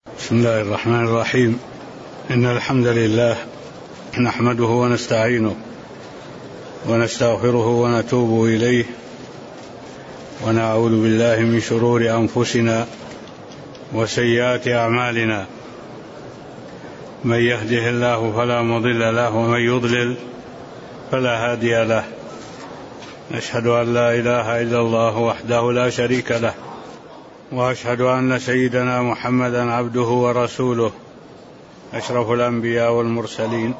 بسم الله الرحمن الرحيم. إن الحمد لله نحمده ونستعينه ونستغفره ونتوب إليه ونعوذ بالله من شرور أنفسنا وسيئات أعمالنا. من يهده الله فلا مضل له ومن يضلل فلا هادي له. نشهد أن لا إله إلا الله وحده لا شريك له، وأشهد أن سيدنا محمدا عبده ورسوله أشرف الأنبياء والمرسلين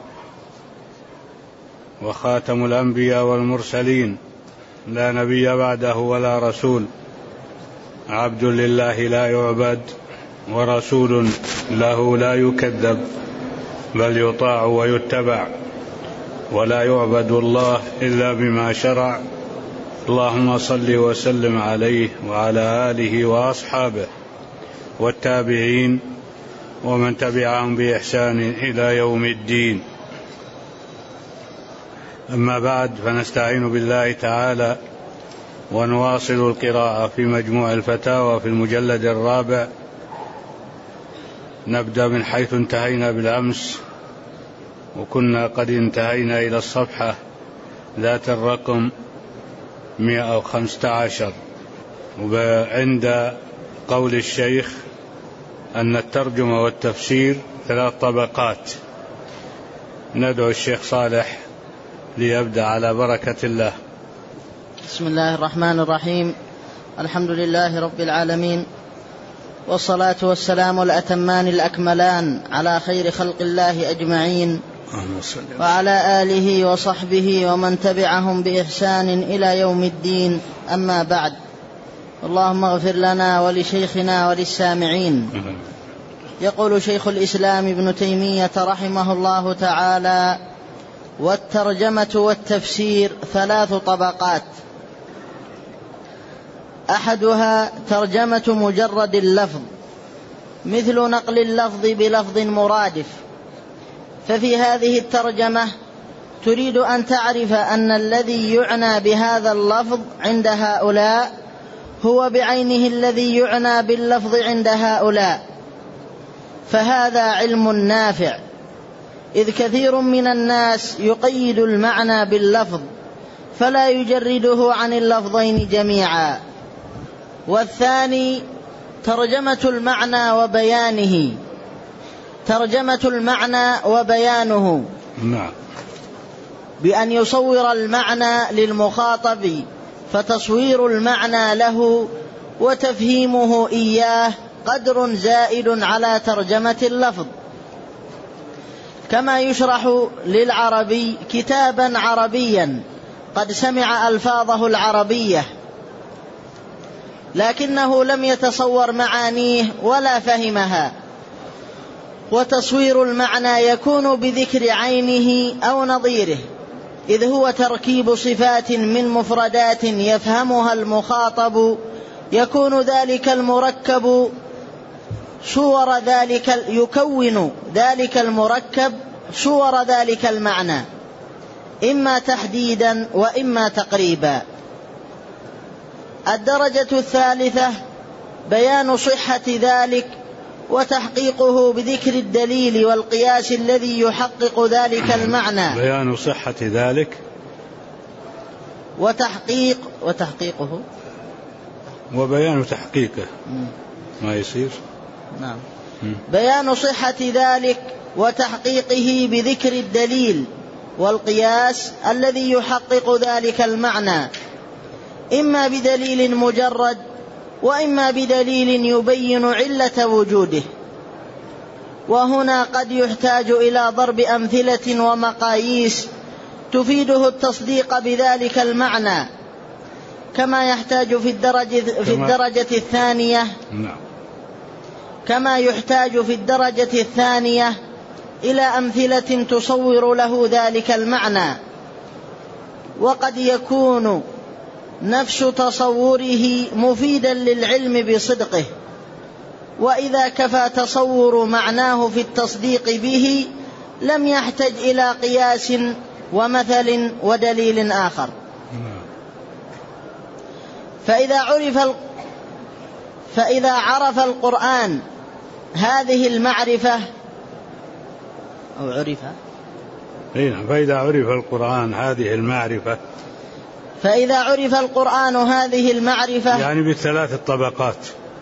وخاتم الأنبياء والمرسلين، لا نبي بعده ولا رسول، عبد لله لا يعبد ورسول له لا يكذب، بل يطاع ويتبع، ولا يعبد الله إلا بما شرع. اللهم صل وسلم عليه وعلى آله وأصحابه والتابعين ومن تبعهم بإحسان إلى يوم الدين. أما بعد، فنستعين بالله تعالى ونواصل القراءة في مجموع الفتاوى في المجلد الرابع. نبدأ من حيث انتهينا بالأمس، وكنا قد انتهينا إلى الصفحة ذات الرقم 115، وعند قول الشيخ أن الترجمة والتفسير 3 طبقات. ندعو الشيخ صالح ليبدأ على بركة الله. بسم الله الرحمن الرحيم. الحمد لله رب العالمين، والصلاة والسلام الأتمان الأكملان على خير خلق الله أجمعين، وعلى آله وصحبه ومن تبعهم بإحسان إلى يوم الدين. أما بعد، اللهم اغفر لنا ولشيخنا وللسامعين. يقول شيخ الإسلام ابن تيمية رحمه الله تعالى: والترجمة والتفسير 3 طبقات. أحدها ترجمة مجرد اللفظ، مثل نقل اللفظ بلفظ مرادف، ففي هذه الترجمة تريد أن تعرف أن الذي يعنى بهذا اللفظ عند هؤلاء هو بعينه الذي يعنى باللفظ عند هؤلاء، فهذا علم نافع، إذ كثير من الناس يقيد المعنى باللفظ فلا يجرده عن اللفظين جميعا. والثاني ترجمة المعنى وبيانه، ترجمة المعنى وبيانه بأن يصور المعنى للمخاطب، فتصوير المعنى له وتفهيمه إياه قدر زائد على ترجمة اللفظ، كما يشرح للعربي كتابا عربيا قد سمع ألفاظه العربية لكنه لم يتصور معانيه ولا فهمها، وتصوير المعنى يكون بذكر عينه أو نظيره، إذ هو تركيب صفات من مفردات يفهمها المخاطب، يكون ذلك المركب صور ذلك، يكون ذلك المركب صور ذلك المعنى، إما تحديدا وإما تقريبا. الدرجة الثالثة بيان صحة ذلك وتحقيقه بذكر الدليل والقياس الذي يحقق ذلك المعنى. بيان صحة ذلك وتحقيقه وبيان تحقيقه ما يصير. نعم. بيان صحة ذلك وتحقيقه بذكر الدليل والقياس الذي يحقق ذلك المعنى، إما بدليل مجرد وإما بدليل يبين علة وجوده. وهنا قد يحتاج إلى ضرب أمثلة ومقاييس تفيده التصديق بذلك المعنى، كما يحتاج في الدرجة الثانية كما يحتاج في الدرجة الثانية إلى أمثلة تصور له ذلك المعنى. وقد يكون نفس تصوره مفيدا للعلم بصدقه، وإذا كفى تصور معناه في التصديق به لم يحتج إلى قياس ومثل ودليل آخر. فإذا عرف القرآن هذه المعرفة أو عرفها. فإذا عرف القرآن هذه المعرفة، فإذا عرف القرآن هذه المعرفة يعني بالثلاث الطبقات،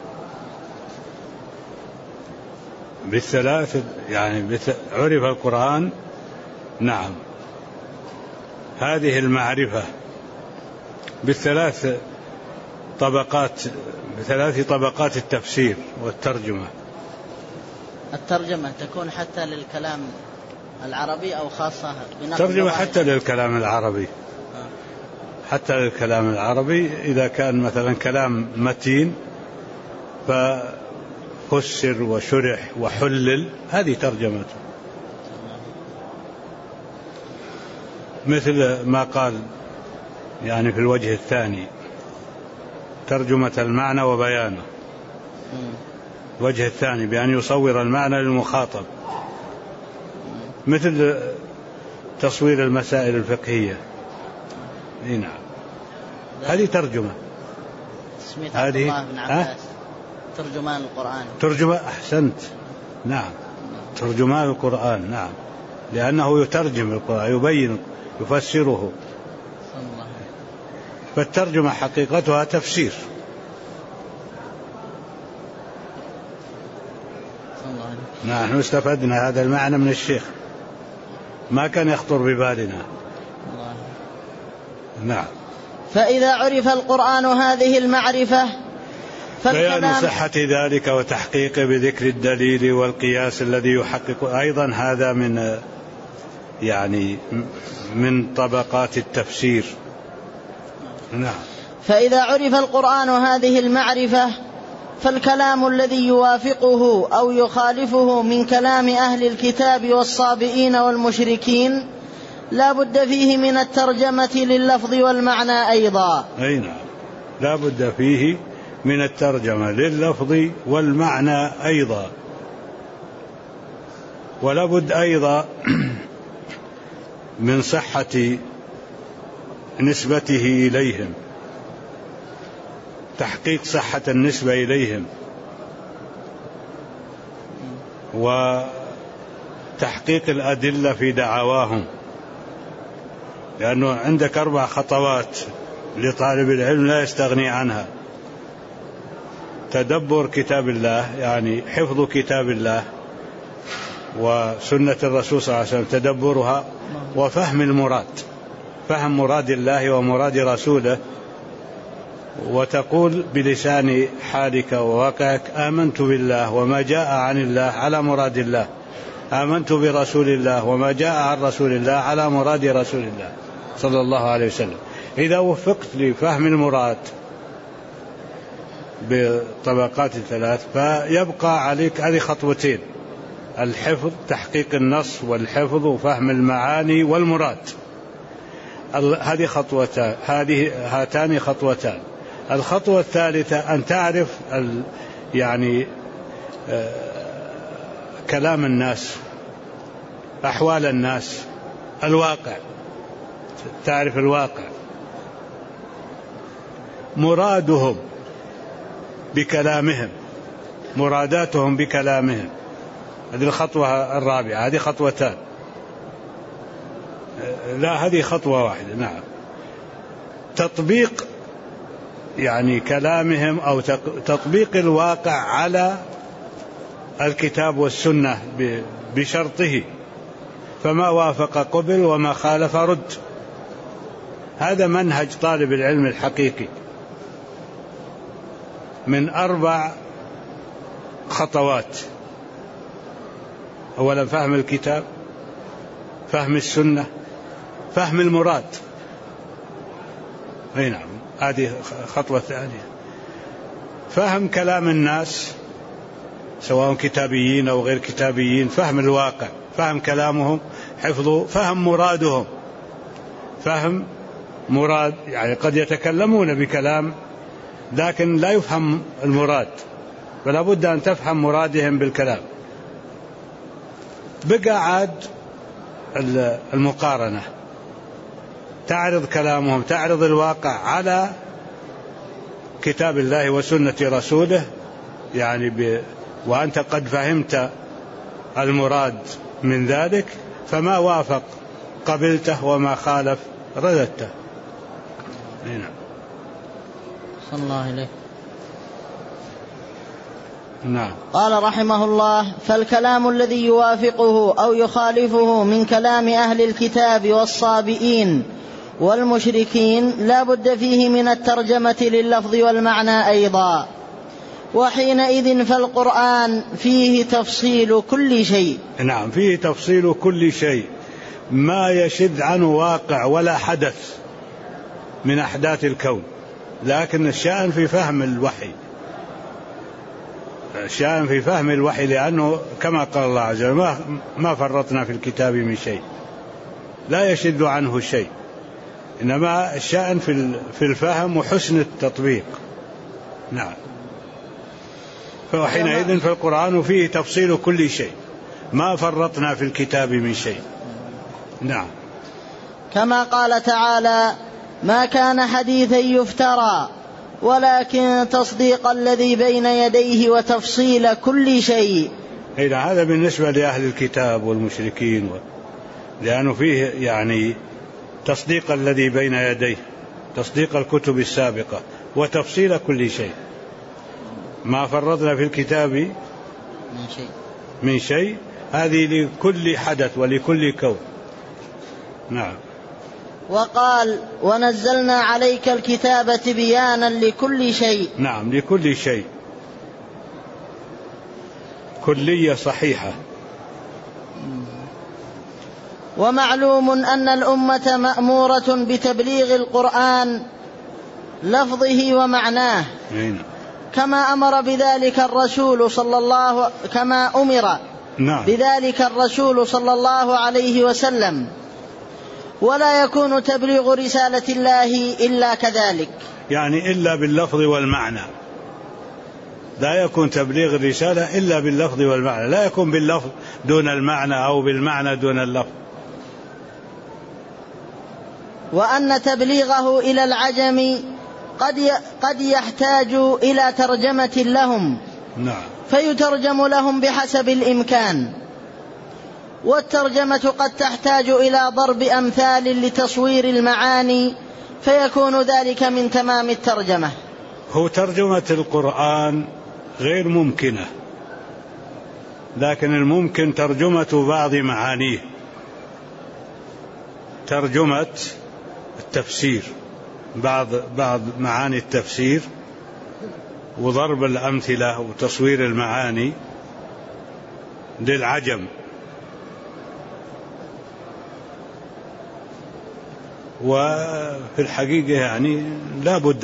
بالثلاث يعني عرف القرآن، نعم، هذه المعرفة بالثلاث طبقات، بثلاث طبقات التفسير والترجمة. الترجمة تكون حتى للكلام العربي أو خاصة ترجمة حتى للكلام العربي، حتى للكلام العربي إذا كان مثلا كلام متين ففسر وشرح وحلل، هذه ترجمته. مثل ما قال يعني في الوجه الثاني ترجمة المعنى وبيانه، الوجه الثاني بأن يصور المعنى للمخاطب، مثل تصوير المسائل الفقهية. نعم، هذه ترجمة. هذه الله بن عباس ترجمان القرآن. ترجمة، أحسنت، نعم، ترجمان القرآن، نعم، لأنه يترجم القرآن، يبين، يفسره. فالترجمة حقيقتها تفسير. نحن استفدنا هذا المعنى من الشيخ، ما كان يخطر ببالنا. نعم. فإذا عرف القرآن هذه المعرفة بيان صحة ذلك وتحقيق بذكر الدليل والقياس الذي يحقق، أيضا هذا من يعني من طبقات التفسير. نعم. فإذا عرف القرآن هذه المعرفة فالكلام الذي يوافقه أو يخالفه من كلام أهل الكتاب والصابئين والمشركين لا بد فيه من الترجمة لللفظ والمعنى أيضا. أي نعم، لا بد فيه من الترجمة لللفظ والمعنى أيضا. ولا بد أيضا من صحة نسبته إليهم، تحقيق صحة النسبة إليهم، وتحقيق الأدلة في دعواهم، لأنه عندك 4 خطوات لطالب العلم لا يستغني عنها: تدبر كتاب الله، يعني حفظ كتاب الله وسنة الرسول صلى الله عليه وسلم، تدبرها، وفهم المراد، فهم مراد الله ومراد رسوله، وتقول بلسان حالك وواقعك: آمنت بالله وما جاء عن الله على مراد الله، آمنت برسول الله وما جاء عن رسول الله على مراد رسول الله صلى الله عليه وسلم. إذا وفقت لفهم المراد بطبقات الثلاث فيبقى عليك هذه خطوتين: الحفظ، تحقيق النص والحفظ وفهم المعاني والمراد. هذه خطوتان، هاتان خطوتان. الخطوة الثالثة أن تعرف يعني كلام الناس، أحوال الناس، الواقع، تعرف الواقع، مرادهم بكلامهم، مراداتهم بكلامهم. هذه الخطوة الرابعة. هذه خطوتان، لا هذه خطوة واحدة. نعم، تطبيق يعني كلامهم أو تطبيق الواقع على الكتاب والسنة بشرطه، فما وافق قبل وما خالف رد. هذا منهج طالب العلم الحقيقي من 4 خطوات: أولا فهم الكتاب، فهم السنة، فهم المراد. أي نعم، هذه خطوة ثانية. فهم كلام الناس سواء كتابيين أو غير كتابيين، فهم الواقع، فهم كلامهم، حفظه، فهم مرادهم، فهم مراد، يعني قد يتكلمون بكلام لكن لا يفهم المراد، فلا بد أن تفهم مرادهم بالكلام. بقى عاد المقارنة، تعرض كلامهم، تعرض الواقع على كتاب الله وسنة رسوله، يعني وأنت قد فهمت المراد من ذلك، فما وافق قبلته وما خالف رددته. هنا صلى الله عليه. نعم. قال رحمه الله: فالكلام الذي يوافقه أو يخالفه من كلام أهل الكتاب والصابئين والمشركين لا بد فيه من الترجمة لللفظ والمعنى أيضا، وحينئذ فالقرآن فيه تفصيل كل شيء. نعم، فيه تفصيل كل شيء، ما يشذ عنه واقع ولا حدث من أحداث الكون، لكن الشأن في فهم الوحي، الشأن في فهم الوحي، لأنه كما قال الله عز وجل: ما فرطنا في الكتاب من شيء، لا يشذ عنه شيء، إنما الشأن في الفهم وحسن التطبيق. نعم. فحينئذ فالقرآن فيه تفصيل كل شيء، ما فرطنا في الكتاب من شيء. نعم. كما قال تعالى: ما كان حديثا يفترى ولكن تصديق الذي بين يديه وتفصيل كل شيء. هذا بالنسبة لأهل الكتاب والمشركين، لأنه فيه يعني تصديق الذي بين يديه، تصديق الكتب السابقة، وتفصيل كل شيء. ما فرطنا في الكتاب من شيء، هذه لكل حدث ولكل كون. نعم. وقال: ونزلنا عليك الكتاب تبيانا لكل شيء. نعم، لكل شيء، كلية صحيحة. ومعلوم أن الأمة مأمورة بتبليغ القرآن لفظه ومعناه، كما أمر بذلك الرسول صلى الله عليه وسلم، ولا يكون تبليغ رسالة الله إلا كذلك، يعني إلا باللفظ والمعنى، لا يكون تبليغ الرسالة إلا باللفظ والمعنى، لا يكون باللفظ دون المعنى أو بالمعنى دون اللفظ. وأن تبليغه إلى العجم قد يحتاج إلى ترجمة لهم، نعم، فيترجم لهم بحسب الإمكان، والترجمة قد تحتاج إلى ضرب أمثال لتصوير المعاني، فيكون ذلك من تمام الترجمة. هو ترجمة القرآن غير ممكنة، لكن الممكن ترجمة بعض معانيه، ترجمة التفسير، بعض معاني التفسير، وضرب الأمثلة وتصوير المعاني للعجم. وفي الحقيقة يعني لا بد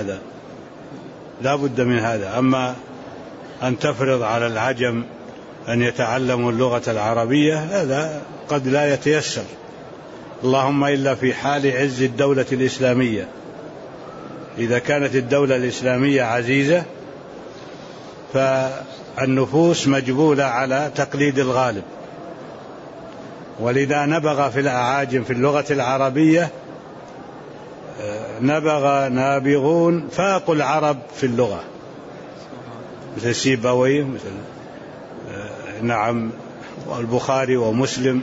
من هذا. أما أن تفرض على العجم أن يتعلموا اللغة العربية، هذا قد لا يتيسر، اللهم إلا في حال عز الدولة الإسلامية. إذا كانت الدولة الإسلامية عزيزة فالنفوس مجبولة على تقليد الغالب، ولذا نبغ في الأعاجم في اللغة العربية نبغ نابغون فاقوا العرب في اللغة، مثل سيبويه، مثل البخاري ومسلم،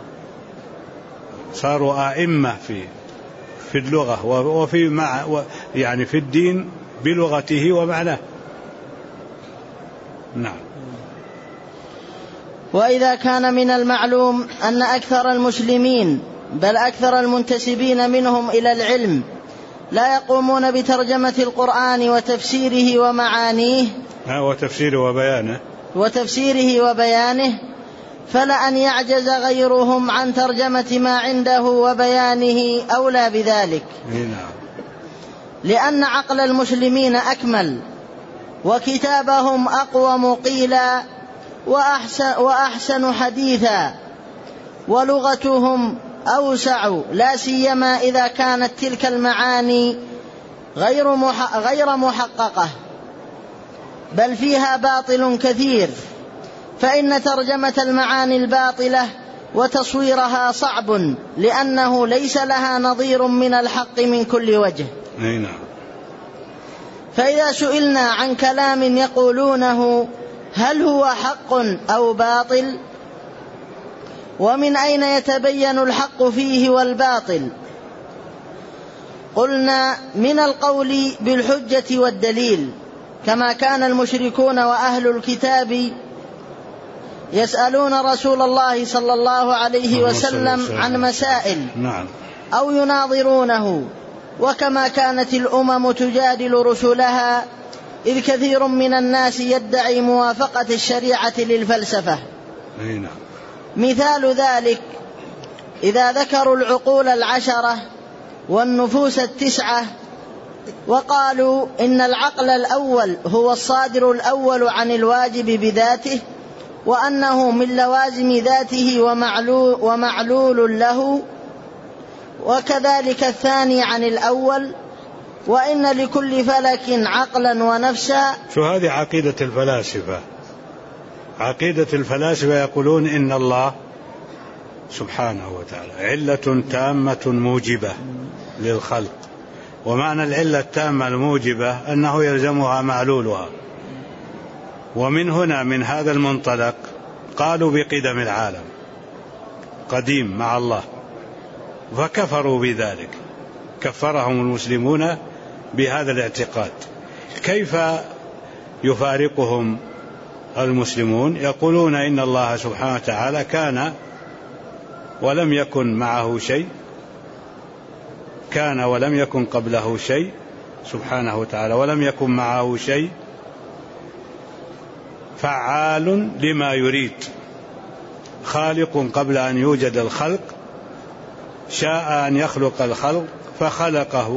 صاروا أئمة في اللغة وفي يعني في الدين بلغته ومعناه. نعم. وإذا كان من المعلوم أن أكثر المسلمين بل أكثر المنتسبين منهم إلى العلم لا يقومون بترجمة القرآن وتفسيره ومعانيه وتفسيره وبيانه، فلأن يعجز غيرهم عن ترجمة ما عنده وبيانه أولى بذلك، لأن عقل المسلمين أكمل، وكتابهم أقوم قيلا، وأحسن حديثا، ولغتهم أوسع، لا سيما إذا كانت تلك المعاني غير محققة، بل فيها باطل كثير، فإن ترجمة المعاني الباطلة وتصويرها صعب، لأنه ليس لها نظير من الحق من كل وجه. فإذا سئلنا عن كلام يقولونه هل هو حق أو باطل؟ ومن أين يتبين الحق فيه والباطل؟ قلنا من القول بالحجة والدليل، كما كان المشركون وأهل الكتاب يسألون رسول الله صلى الله عليه وسلم عن مسائل أو يناظرونه، وكما كانت الأمم تجادل رسلها، إذ كثير من الناس يدعي موافقة الشريعة للفلسفة. مثال ذلك إذا ذكروا العقول 10 والنفوس 9 وقالوا إن العقل الأول هو الصادر الأول عن الواجب بذاته، وأنه من لوازم ذاته ومعلول له، وكذلك الثاني عن الأول، وإن لكل فلك عقلا ونفسا. شو هذه عقيدة الفلاسفة؟ عقيدة الفلاسفة يقولون إن الله سبحانه وتعالى علة تامة موجبة للخلق، ومعنى العلة التامة الموجبة أنه يلزمها معلولها. ومن هنا من هذا المنطلق قالوا بقدم العالم قديم مع الله، فكفروا بذلك، كفرهم المسلمون بهذا الاعتقاد. كيف يفارقهم المسلمون؟ يقولون إن الله سبحانه وتعالى كان ولم يكن معه شيء، كان ولم يكن قبله شيء سبحانه وتعالى، ولم يكن معه شيء، فعال لما يريد، خالق قبل أن يوجد الخلق، شاء أن يخلق الخلق فخلقه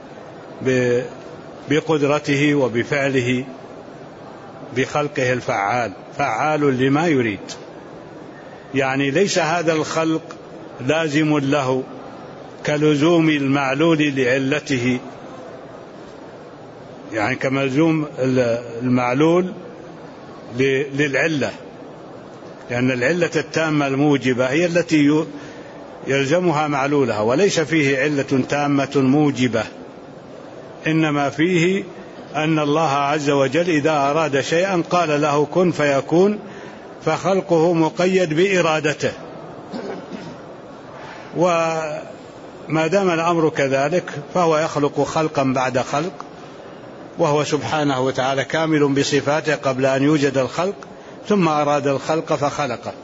بقدرته وبفعله، بخلقه الفعال، فعال لما يريد. يعني ليس هذا الخلق لازم له كلزوم المعلول لعلته، يعني كملزوم المعلول للعلة، لأن العلة التامة الموجبة هي التي يلزمها معلولها، وليس فيه علة تامة موجبة، إنما فيه أن الله عز وجل إذا أراد شيئا قال له كن فيكون، فخلقه مقيد بإرادته. وما دام الأمر كذلك فهو يخلق خلقا بعد خلق، وهو سبحانه وتعالى كامل بصفاته قبل أن يوجد الخلق، ثم أراد الخلق فخلقه.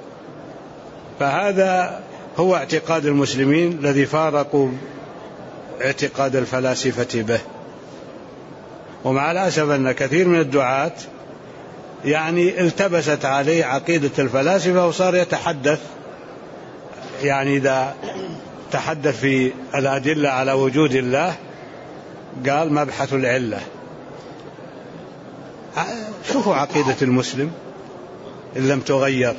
فهذا هو اعتقاد المسلمين الذي فارقوا اعتقاد الفلاسفة به. ومع الأسف أن كثير من الدعاة يعني التبست عليه عقيدة الفلاسفة وصار يتحدث، يعني إذا تحدث في الأدلة على وجود الله قال مبحث العلة. شوفوا عقيدة المسلم إن لم تغير،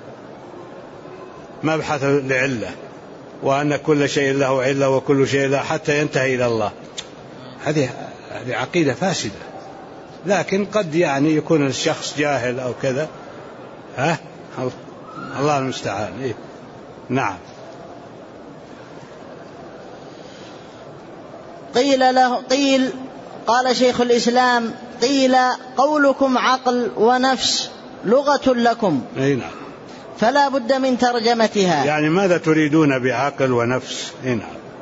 مبحث العلة، وأن كل شيء له علة وكل شيء له حتى ينتهي إلى الله. هذه عقيدة فاسدة، لكن قد يعني يكون الشخص جاهل أو كذا، الله المستعان. إيه؟ نعم. قال شيخ الإسلام: قيل قولكم عقل ونفس لغة لكم، نعم، فلا بد من ترجمتها. يعني ماذا تريدون بعقل ونفس؟ نعم.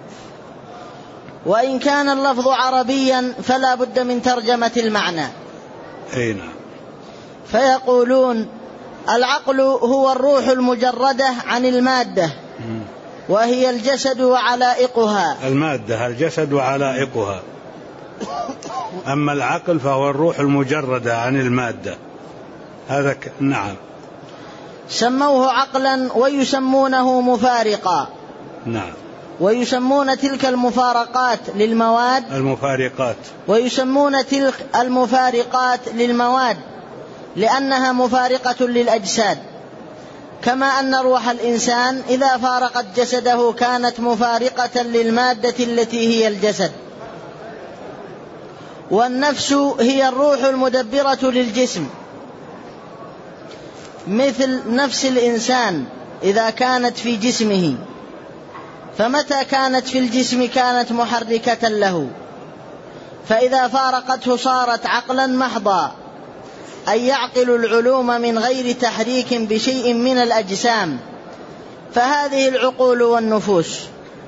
وإن كان اللفظ عربيا فلا بد من ترجمة المعنى. نعم. فيقولون: العقل هو الروح المجردة عن المادة، وهي الجسد وعلائقها. المادة الجسد وعلائقها، أما العقل فهو الروح المجردة عن المادة. هذا نعم. سموه عقلا ويسمونه مفارقا. نعم. ويسمون تلك المفارقات للمواد المفارقات، ويسمون تلك المفارقات للمواد لأنها مفارقة للأجساد، كما أن روح الإنسان إذا فارقت جسده كانت مفارقة للمادة التي هي الجسد. والنفس هي الروح المدبرة للجسم، مثل نفس الإنسان إذا كانت في جسمه، فمتى كانت في الجسم كانت محركة له، فإذا فارقته صارت عقلا محضا، أن يعقلوا العلوم من غير تحريك بشيء من الأجسام، فهذه العقول والنفوس.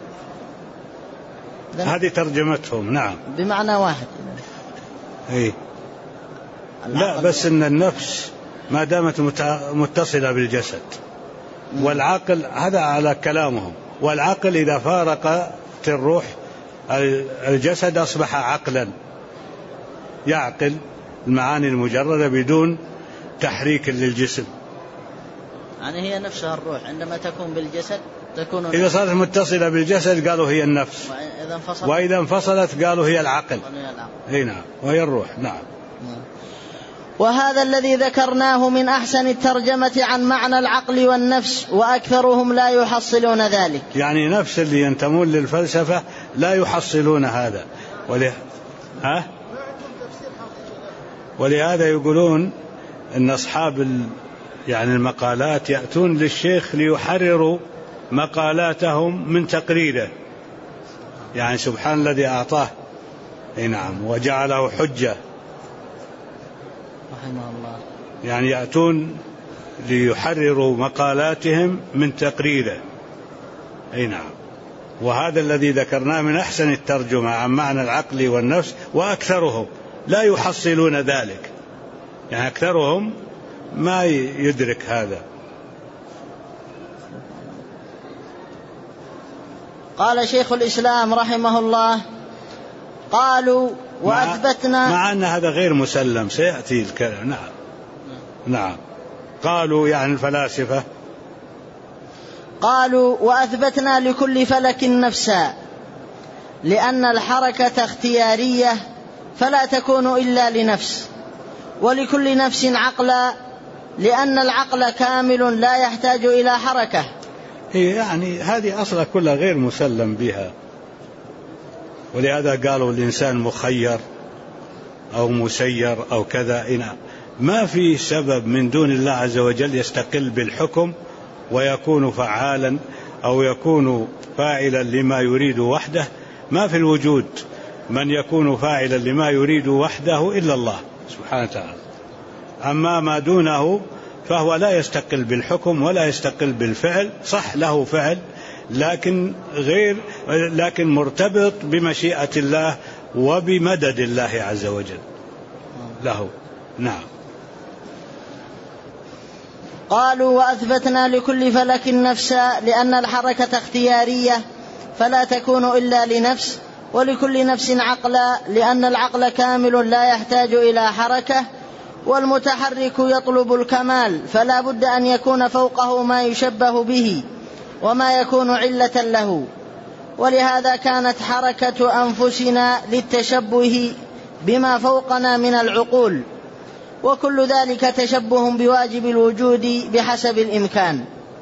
هذه ترجمتهم. نعم، بمعنى واحد. إيه؟ لا، بس إن النفس ما دامت متصلة بالجسد، والعقل هذا على كلامهم، والعقل إذا فارق الروح الجسد أصبح عقلا، يعقل المعاني المجردة بدون تحريك للجسم. يعني هي نفسها الروح عندما تكون بالجسد تكون إذا صارت متصلة بالجسد قالوا هي النفس، وإذا انفصلت قالوا هي العقل. أي نعم، وهي الروح. نعم. وهذا الذي ذكرناه من أحسن الترجمة عن معنى العقل والنفس، وأكثرهم لا يحصلون ذلك. يعني نفس اللي ينتمون للفلسفة لا يحصلون هذا، ولهذا يقولون أن أصحاب يعني المقالات يأتون للشيخ ليحرروا مقالاتهم من تقريره، يعني سبحان الذي أعطاه. نعم، وجعله حجة رحمه الله. يعني يأتون ليحرروا مقالاتهم من تقريره. أي نعم، وهذا الذي ذكرناه من أحسن الترجمة عن معنى العقل والنفس، وأكثرهم لا يحصلون ذلك، يعني أكثرهم ما يدرك هذا. قال شيخ الإسلام رحمه الله: قالوا وأثبتنا، مع أن هذا غير مسلم، سيأتي الكلام. نعم. نعم، قالوا يعني الفلاسفة. قالوا وأثبتنا لكل فلك نفسا، لأن الحركة اختيارية فلا تكون إلا لنفس، ولكل نفس عقلا، لأن العقل كامل لا يحتاج إلى حركة. يعني هذه أصلا كلها غير مسلم بها، ولهذا قالوا الإنسان مخير أو مسير أو كذا. ما في سبب من دون الله عز وجل يستقل بالحكم ويكون فعالا أو يكون فاعلا لما يريد وحده. ما في الوجود من يكون فاعلا لما يريد وحده إلا الله سبحانه وتعالى. أما ما دونه فهو لا يستقل بالحكم ولا يستقل بالفعل، صح له فعل لكن مرتبط بمشيئة الله وبمدد الله عز وجل له. نعم. قالوا وأثبتنا لكل فلك نفسا، لأن الحركة اختيارية فلا تكون إلا لنفس، ولكل نفس عقلا، لأن العقل كامل لا يحتاج إلى حركة، والمتحرك يطلب الكمال، فلا بد أن يكون فوقه ما يشبه به وما يكون علة له. ولهذا كانت حركة أنفسنا للتشبه بما فوقنا من العقول، وكل ذلك تشبه بواجب الوجود بحسب الإمكان.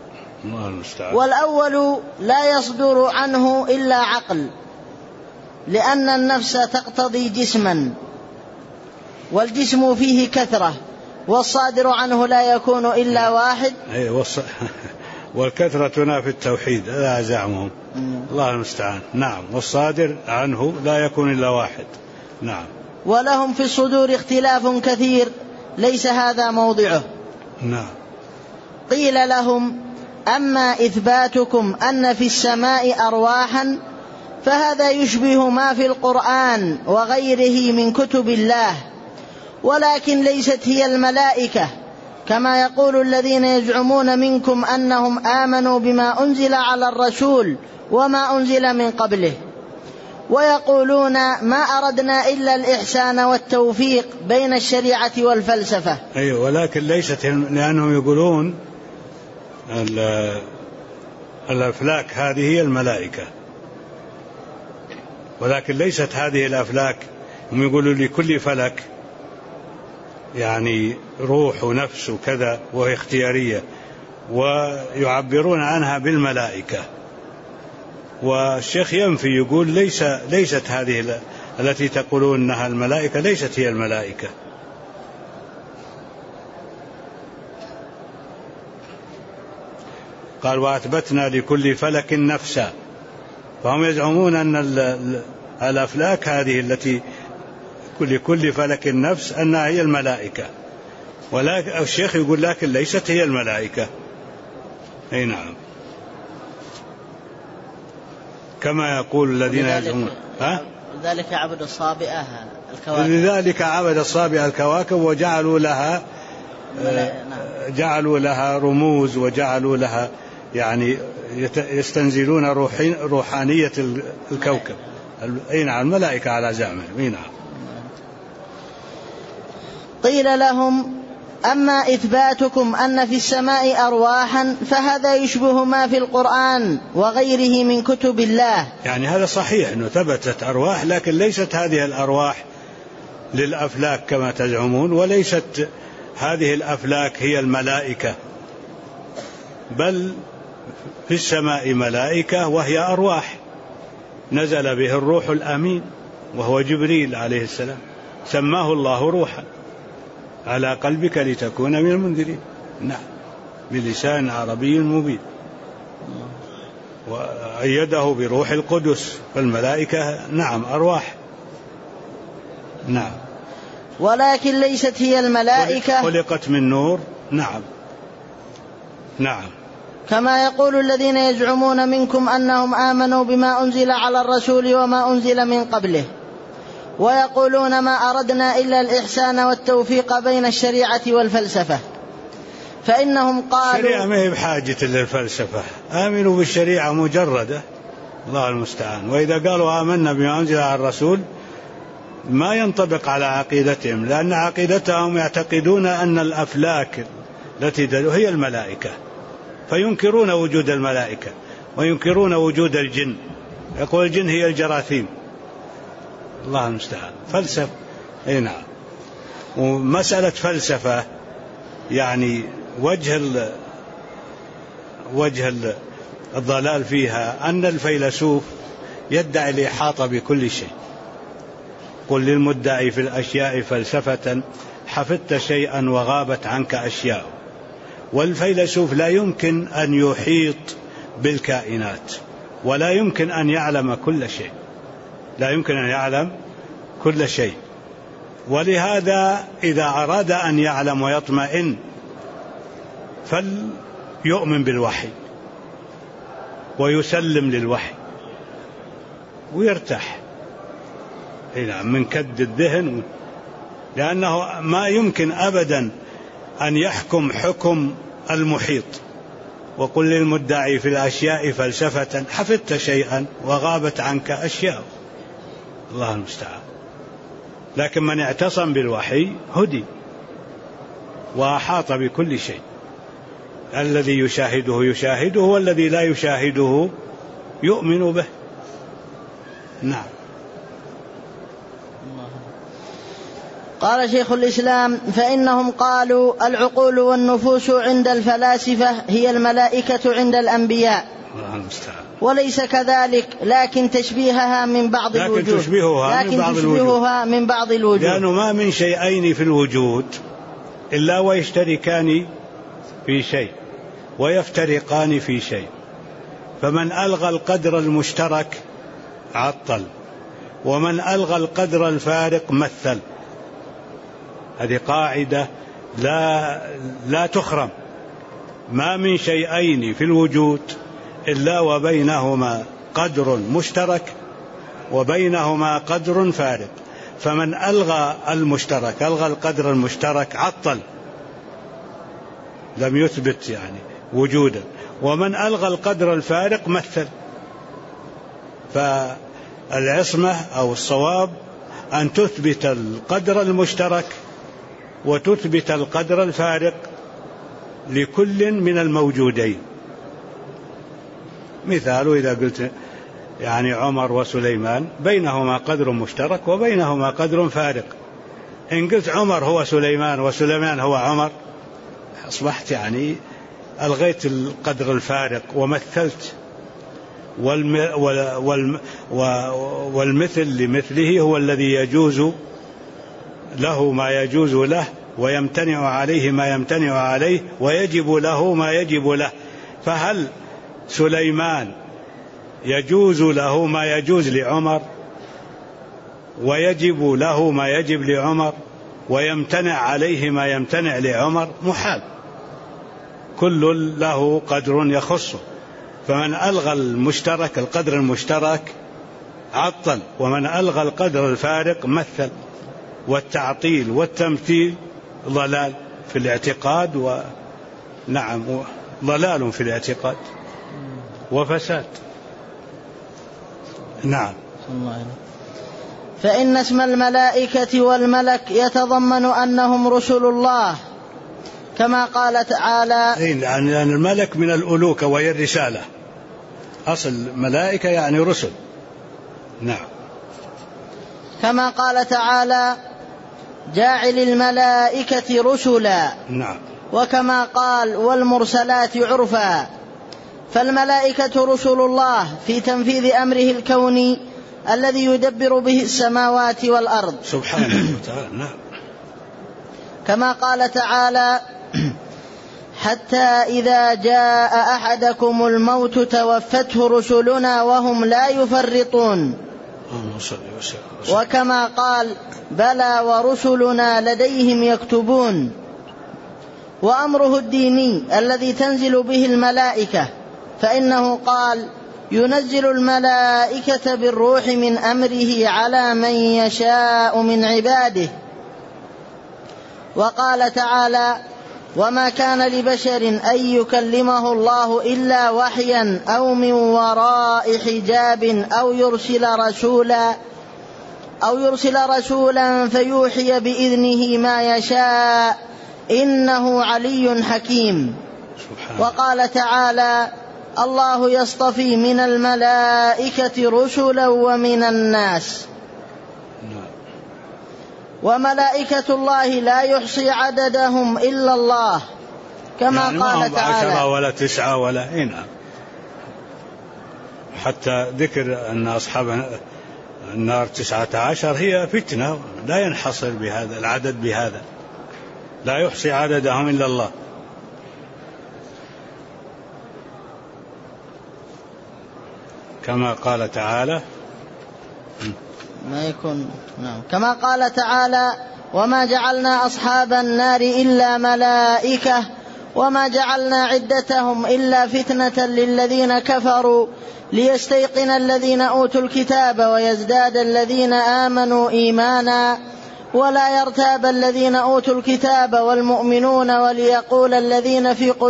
والأول لا يصدر عنه إلا عقل، لأن النفس تقتضي جسما، والجسم فيه كثرة، والصادر عنه لا يكون إلا واحد. والكثرة تنافي التوحيد، هذا زعمهم. الله المستعان. نعم، والصادر عنه لا يكون إلا واحد. نعم. ولهم في الصدور اختلاف كثير، ليس هذا موضعه. نعم. قيل لهم: أما إثباتكم أن في السماء أرواحا فهذا يشبه ما في القرآن وغيره من كتب الله، ولكن ليست هي الملائكة، كما يقول الذين يزعمون منكم أنهم آمنوا بما أنزل على الرسول وما أنزل من قبله، ويقولون ما أردنا إلا الإحسان والتوفيق بين الشريعة والفلسفة. أيوة، ولكن ليست، لأنهم يقولون الأفلاك هذه هي الملائكة، ولكن ليست هذه الأفلاك. هم يقولوا لكل فلك يعني روح ونفس وكذا، وهي اختيارية، ويعبرون عنها بالملائكة. والشيخ ينفي، يقول ليست هذه التي تقولون أنها الملائكة ليست هي الملائكة. قال وأثبتنا لكل فلك نفسا، فهم يزعمون أن الأفلاك هذه التي لكل فلك نفس أنها هي الملائكة، ولكن الشيخ يقول لكن ليست هي الملائكة. أي نعم، كما يقول الذين يزعمون. لذلك عبد الصابئة الكواكب، لذلك عبد الصابئة الكواكب جعلوا لها رموز، وجعلوا لها يعني يستنزلون روحانية الكوكب. أي نعم، الملائكة على زعمهم. أي نعم. قيل لهم: أما إثباتكم أن في السماء أرواحا فهذا يشبه ما في القرآن وغيره من كتب الله. يعني هذا صحيح أنه ثبتت أرواح، لكن ليست هذه الأرواح للأفلاك كما تزعمون، وليست هذه الأفلاك هي الملائكة، بل في السماء ملائكة وهي أرواح نزل به الروح الأمين وهو جبريل عليه السلام، سماه الله روحا على قلبك لتكون من المنذرين. نعم، بلسان عربي مبين، وأيده بروح القدس. فالملائكة نعم أرواح. نعم، ولكن ليست هي الملائكة، خلقت من نور. نعم نعم، كما يقول الذين يزعمون منكم أنهم آمنوا بما أنزل على الرسول وما أنزل من قبله، ويقولون ما أردنا إلا الإحسان والتوفيق بين الشريعة والفلسفة، فإنهم قالوا الشريعة ما هي بحاجة للفلسفة، آمنوا بالشريعة مجردة، الله المستعان. وإذا قالوا آمنا بما أنزل على الرسول ما ينطبق على عقيدتهم، لأن عقيدتهم يعتقدون أن الأفلاك التي هي الملائكة، فينكرون وجود الملائكة وينكرون وجود الجن، يقول الجن هي الجراثيم، الله المستعان. فلسفة. اي نعم. ومسألة فلسفة يعني وجه الضلال فيها أن الفيلسوف يدعي الإحاطة بكل شيء. قل للمدعي في الأشياء فلسفة حفظت شيئا وغابت عنك أشياء. والفيلسوف لا يمكن أن يحيط بالكائنات، ولا يمكن أن يعلم كل شيء، لا يمكن أن يعلم كل شيء. ولهذا إذا أراد أن يعلم ويطمئن فليؤمن بالوحي ويسلم للوحي ويرتاح من كد الذهن، لأنه ما يمكن أبدا أن يحكم حكم المحيط. وقل للمدعي في الأشياء فلسفة حفظت شيئا وغابت عنك أشياء، الله المستعان. لكن من اعتصم بالوحي هدي وأحاط بكل شيء. الذي يشاهده والذي لا يشاهده يؤمن به. نعم. قال شيخ الإسلام: فإنهم قالوا العقول والنفوس عند الفلاسفة هي الملائكة عند الأنبياء، وليس كذلك، لكن تشبيهها من بعض الوجوه، لأنه ما من شيئين في الوجود إلا ويشتركان في شيء ويفترقان في شيء. فمن ألغى القدر المشترك عطل، ومن ألغى القدر الفارق مثل. هذه قاعدة لا تخرم. ما من شيئين في الوجود إلا وبينهما قدر مشترك وبينهما قدر فارق. فمن ألغى القدر المشترك عطل، لم يثبت وجودا. ومن ألغى القدر الفارق مثل. فالعصمة أو الصواب أن تثبت القدر المشترك وتثبت القدر الفارق لكل من الموجودين. مثال: إذا قلت عمر وسليمان بينهما قدر مشترك وبينهما قدر فارق. إن قلت عمر هو سليمان وسليمان هو عمر أصبحت ألغيت القدر الفارق ومثلت. والمثل لمثله هو الذي يجوز له ما يجوز له، ويمتنع عليه ما يمتنع عليه، ويجب له ما يجب له. فهل سليمان يجوز له ما يجوز لعمر ويجب له ما يجب لعمر؟ ويمتنع عليه ما يمتنع لعمر محال، كل له قدر يخصه، فمن ألغى المشترك القدر المشترك عطل، ومن ألغى القدر الفارق مثل. والتعطيل والتمثيل ضلال في الاعتقاد، نعم ضلال في الاعتقاد وفساد. نعم. فإن اسم الملائكة والملك يتضمن أنهم رسل الله، كما قال تعالى. يعني الملك من الألوكة وهي الرسالة، أصل ملائكة يعني رسل. نعم. كما قال تعالى جاعل الملائكة رسلا. نعم. وكما قال والمرسلات عرفا. فالملائكة رسل الله في تنفيذ أمره الكوني الذي يدبر به السماوات والأرض سبحانه وتعالى. نعم. كما قال تعالى حتى إذا جاء أحدكم الموت توفته رسلنا وهم لا يفرطون. وكما قال بلى ورسلنا لديهم يكتبون. وأمره الديني الذي تنزل به الملائكة، فإنه قال ينزل الملائكة بالروح من أمره على من يشاء من عباده. وقال تعالى وما كان لبشر أن يكلمه الله إلا وحيا أو من وراء حجاب أو يرسل رسولا فيوحي بإذنه ما يشاء إنه علي حكيم. وقال تعالى الله يصطفي من الملائكة رسلا ومن الناس. وملائكة الله لا يحصي عددهم إلا الله، كما يعني قال تعالى 10 ولا 9 ولا هنا، حتى ذكر أن أصحاب النار 19 هي فتنة، لا ينحصر بهذا العدد، بهذا لا يحصي عددهم إلا الله. كما قال تعالى ما يكون. نعم. كما قال تعالى وما جعلنا أصحاب النار إلا ملائكة وما جعلنا عدتهم إلا فتنة للذين كفروا ليستيقن الذين أوتوا الكتاب ويزداد الذين آمنوا إيمانا ولا يرتاب الذين أوتوا الكتاب والمؤمنون وليقول الذين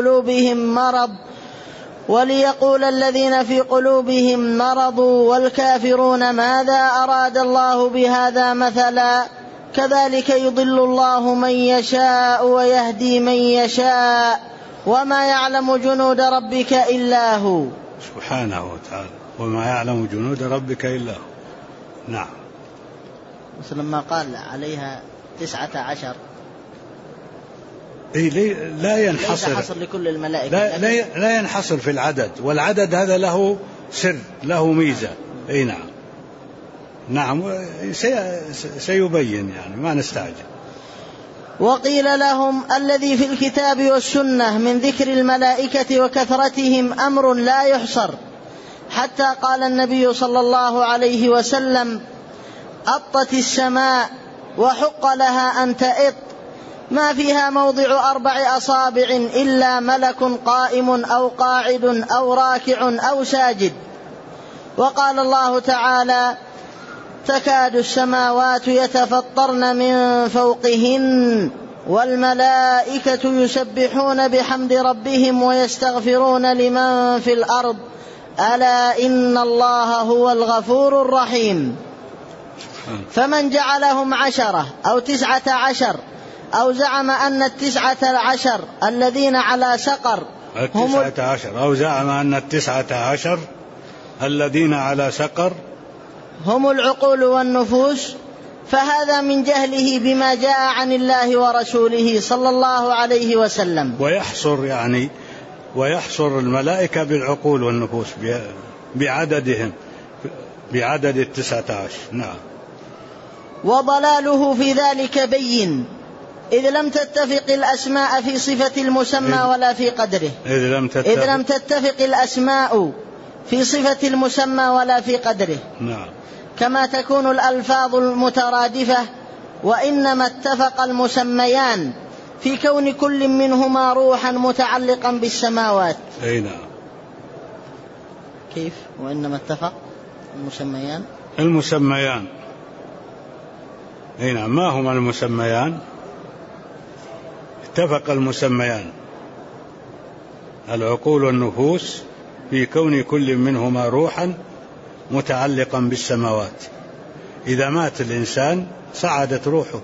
في قلوبهم مرض والكافرون ماذا أراد الله بهذا مثلا كذلك يضل الله من يشاء ويهدي من يشاء وما يعلم جنود ربك إلا هو. سبحانه وتعالى. وما يعلم جنود ربك إلا هو. نعم. لما قال عليها 19 لا ينحصر، ليس حصر لكل الملائكة، لا ينحصر في العدد، والعدد هذا له سر، له ميزة. نعم سيبين، يعني ما نستعجل. وقيل لهم الذي في الكتاب والسنة من ذكر الملائكة وكثرتهم أمر لا يحصر، حتى قال النبي صلى الله عليه وسلم أطت السماء وحق لها أن تئط ما فيها موضع 4 أصابع إلا ملك قائم أو قاعد أو راكع أو ساجد. وقال الله تعالى تكاد السماوات يتفطرن من فوقهن والملائكة يسبحون بحمد ربهم ويستغفرون لمن في الأرض ألا إن الله هو الغفور الرحيم. فمن جعلهم 10 أو 19 أو زعم أن 19 الذين على سقر الذين على سقر هم العقول والنفوس، فهذا من جهله بما جاء عن الله ورسوله صلى الله عليه وسلم. ويحصر الملائكة بالعقول والنفوس بعددهم، بعدد 19. نعم. وضلاله في ذلك بين، إذ لم تتفق الأسماء في صفة المسمى ولا في قدره. إذ لم تتفق الأسماء في صفة المسمى ولا في قدره. نعم. كما تكون الألفاظ المترادفة وإنما اتفق المسميان في كون كل منهما روحا متعلقا بالسماوات. أي نعم. كيف وإنما اتفق المسميان؟ المسميان أي نعم. ما هما المسميان؟ اتفق المسميان العقول والنفوس في كون كل منهما روحا متعلقا بالسماوات. إذا مات الإنسان صعدت روحه.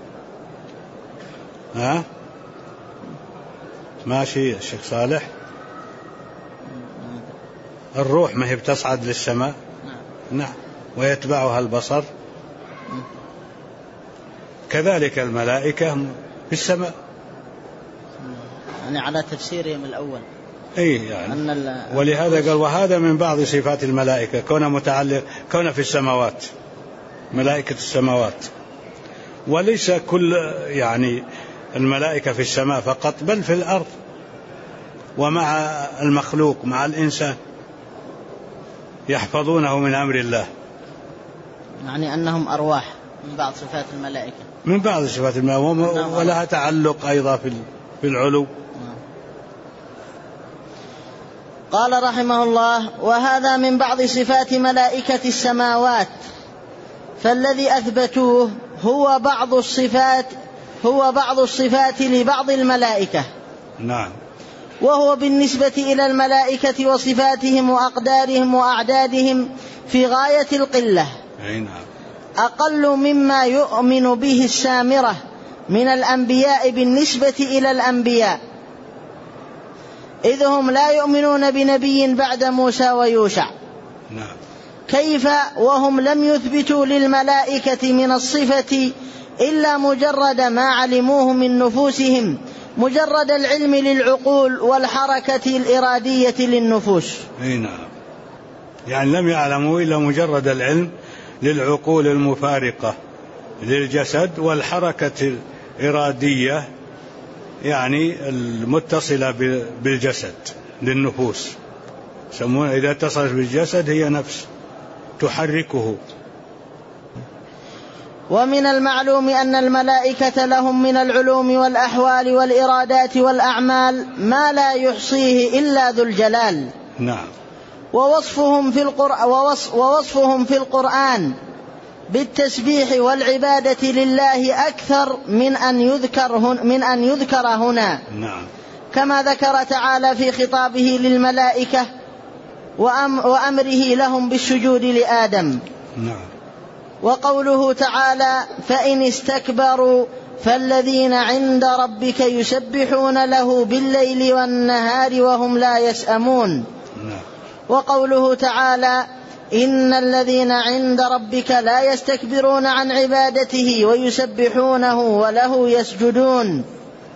ماشي الشيخ صالح؟ الروح ما هي بتصعد للسماء؟ نعم. ويتبعها البصر. كذلك الملائكة في السماء، يعني على تفسيرهم الأول. أي يعني ولهذا قال وهذا من بعض صفات الملائكة كون في السماوات، ملائكة السماوات. وليس كل يعني الملائكة في السماء فقط، بل في الأرض ومع المخلوق مع الإنسان يحفظونه من أمر الله. يعني أنهم أرواح من بعض صفات الملائكة، من بعض صفات الملائكة، ولها تعلق أيضا في العلو. قال رحمه الله: وهذا من بعض صفات ملائكة السماوات، فالذي أثبتوه هو بعض الصفات لبعض الملائكة. نعم. وهو بالنسبة إلى الملائكة وصفاتهم وأقدارهم وأعدادهم في غاية القلة. نعم. أقل مما يؤمن به السامرة من الأنبياء بالنسبة إلى الأنبياء، إذ هم لا يؤمنون بنبي بعد موسى ويوشع. نعم. كيف وهم لم يثبتوا للملائكة من الصفة إلا مجرد ما علموه من نفوسهم، مجرد العلم للعقول والحركة الإرادية للنفوس. نعم. يعني لم يعلموا إلا مجرد العلم للعقول المفارقة للجسد والحركة الإرادية، يعني المتصلة بالجسد للنفوس، يسمونها إذا اتصلت بالجسد هي نفس تحركه. ومن المعلوم أن الملائكة لهم من العلوم والأحوال والإرادات والأعمال ما لا يحصيه إلا ذو الجلال. نعم. ووصفهم في القرآن بالتسبيح والعبادة لله أكثر من أن يذكر هنا. نعم. كما ذكر تعالى في خطابه للملائكة وأمره لهم بالسجود لآدم. نعم. وقوله تعالى: فإن استكبروا فالذين عند ربك يسبحون له بالليل والنهار وهم لا يسأمون. وقوله تعالى: إن الذين عند ربك لا يستكبرون عن عبادته ويسبحونه وله يسجدون.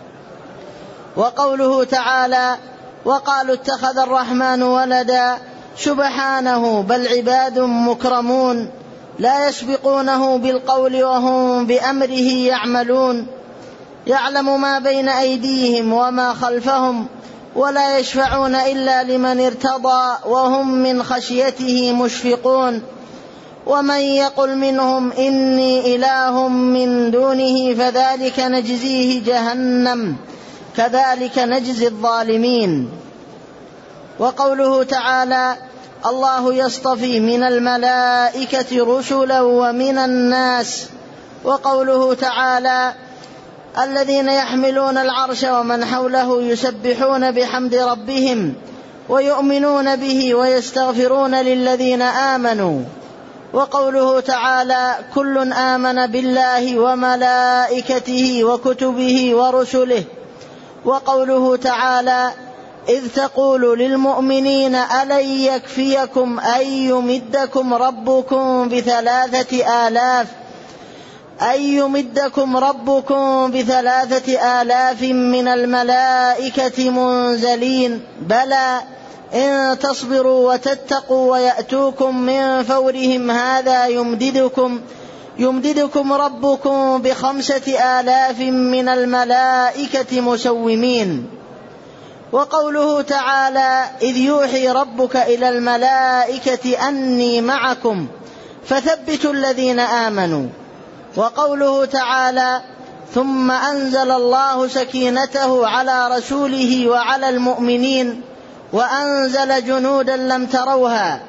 وقوله تعالى: وقالوا اتخذ الرحمن ولدا سبحانه بل عباد مكرمون لا يسبقونه بالقول وهم بأمره يعملون، يعلم ما بين أيديهم وما خلفهم ولا يشفعون إلا لمن ارتضى وهم من خشيته مشفقون. ومن يقل منهم إني إله من دونه فذلك نجزيه جهنم كذلك نجزي الظالمين. وقوله تعالى: الله يصطفي من الملائكة رسلا ومن الناس. وقوله تعالى: الذين يحملون العرش ومن حوله يسبحون بحمد ربهم ويؤمنون به ويستغفرون للذين آمنوا. وقوله تعالى: كل آمن بالله وملائكته وكتبه ورسله. وقوله تعالى: إذ تقول للمؤمنين ألن يكفيكم أن يمدكم ربكم بثلاثة آلاف من الملائكة منزلين بلى إن تصبروا وتتقوا ويأتوكم من فورهم هذا يمددكم ربكم ب5,000 من الملائكة مسومين. وقوله تعالى: إذ يوحي ربك إلى الملائكة أني معكم فثبتوا الذين آمنوا. وقوله تعالى ثم أنزل الله سكينته على رسوله وعلى المؤمنين وأنزل جنودا لم تروها.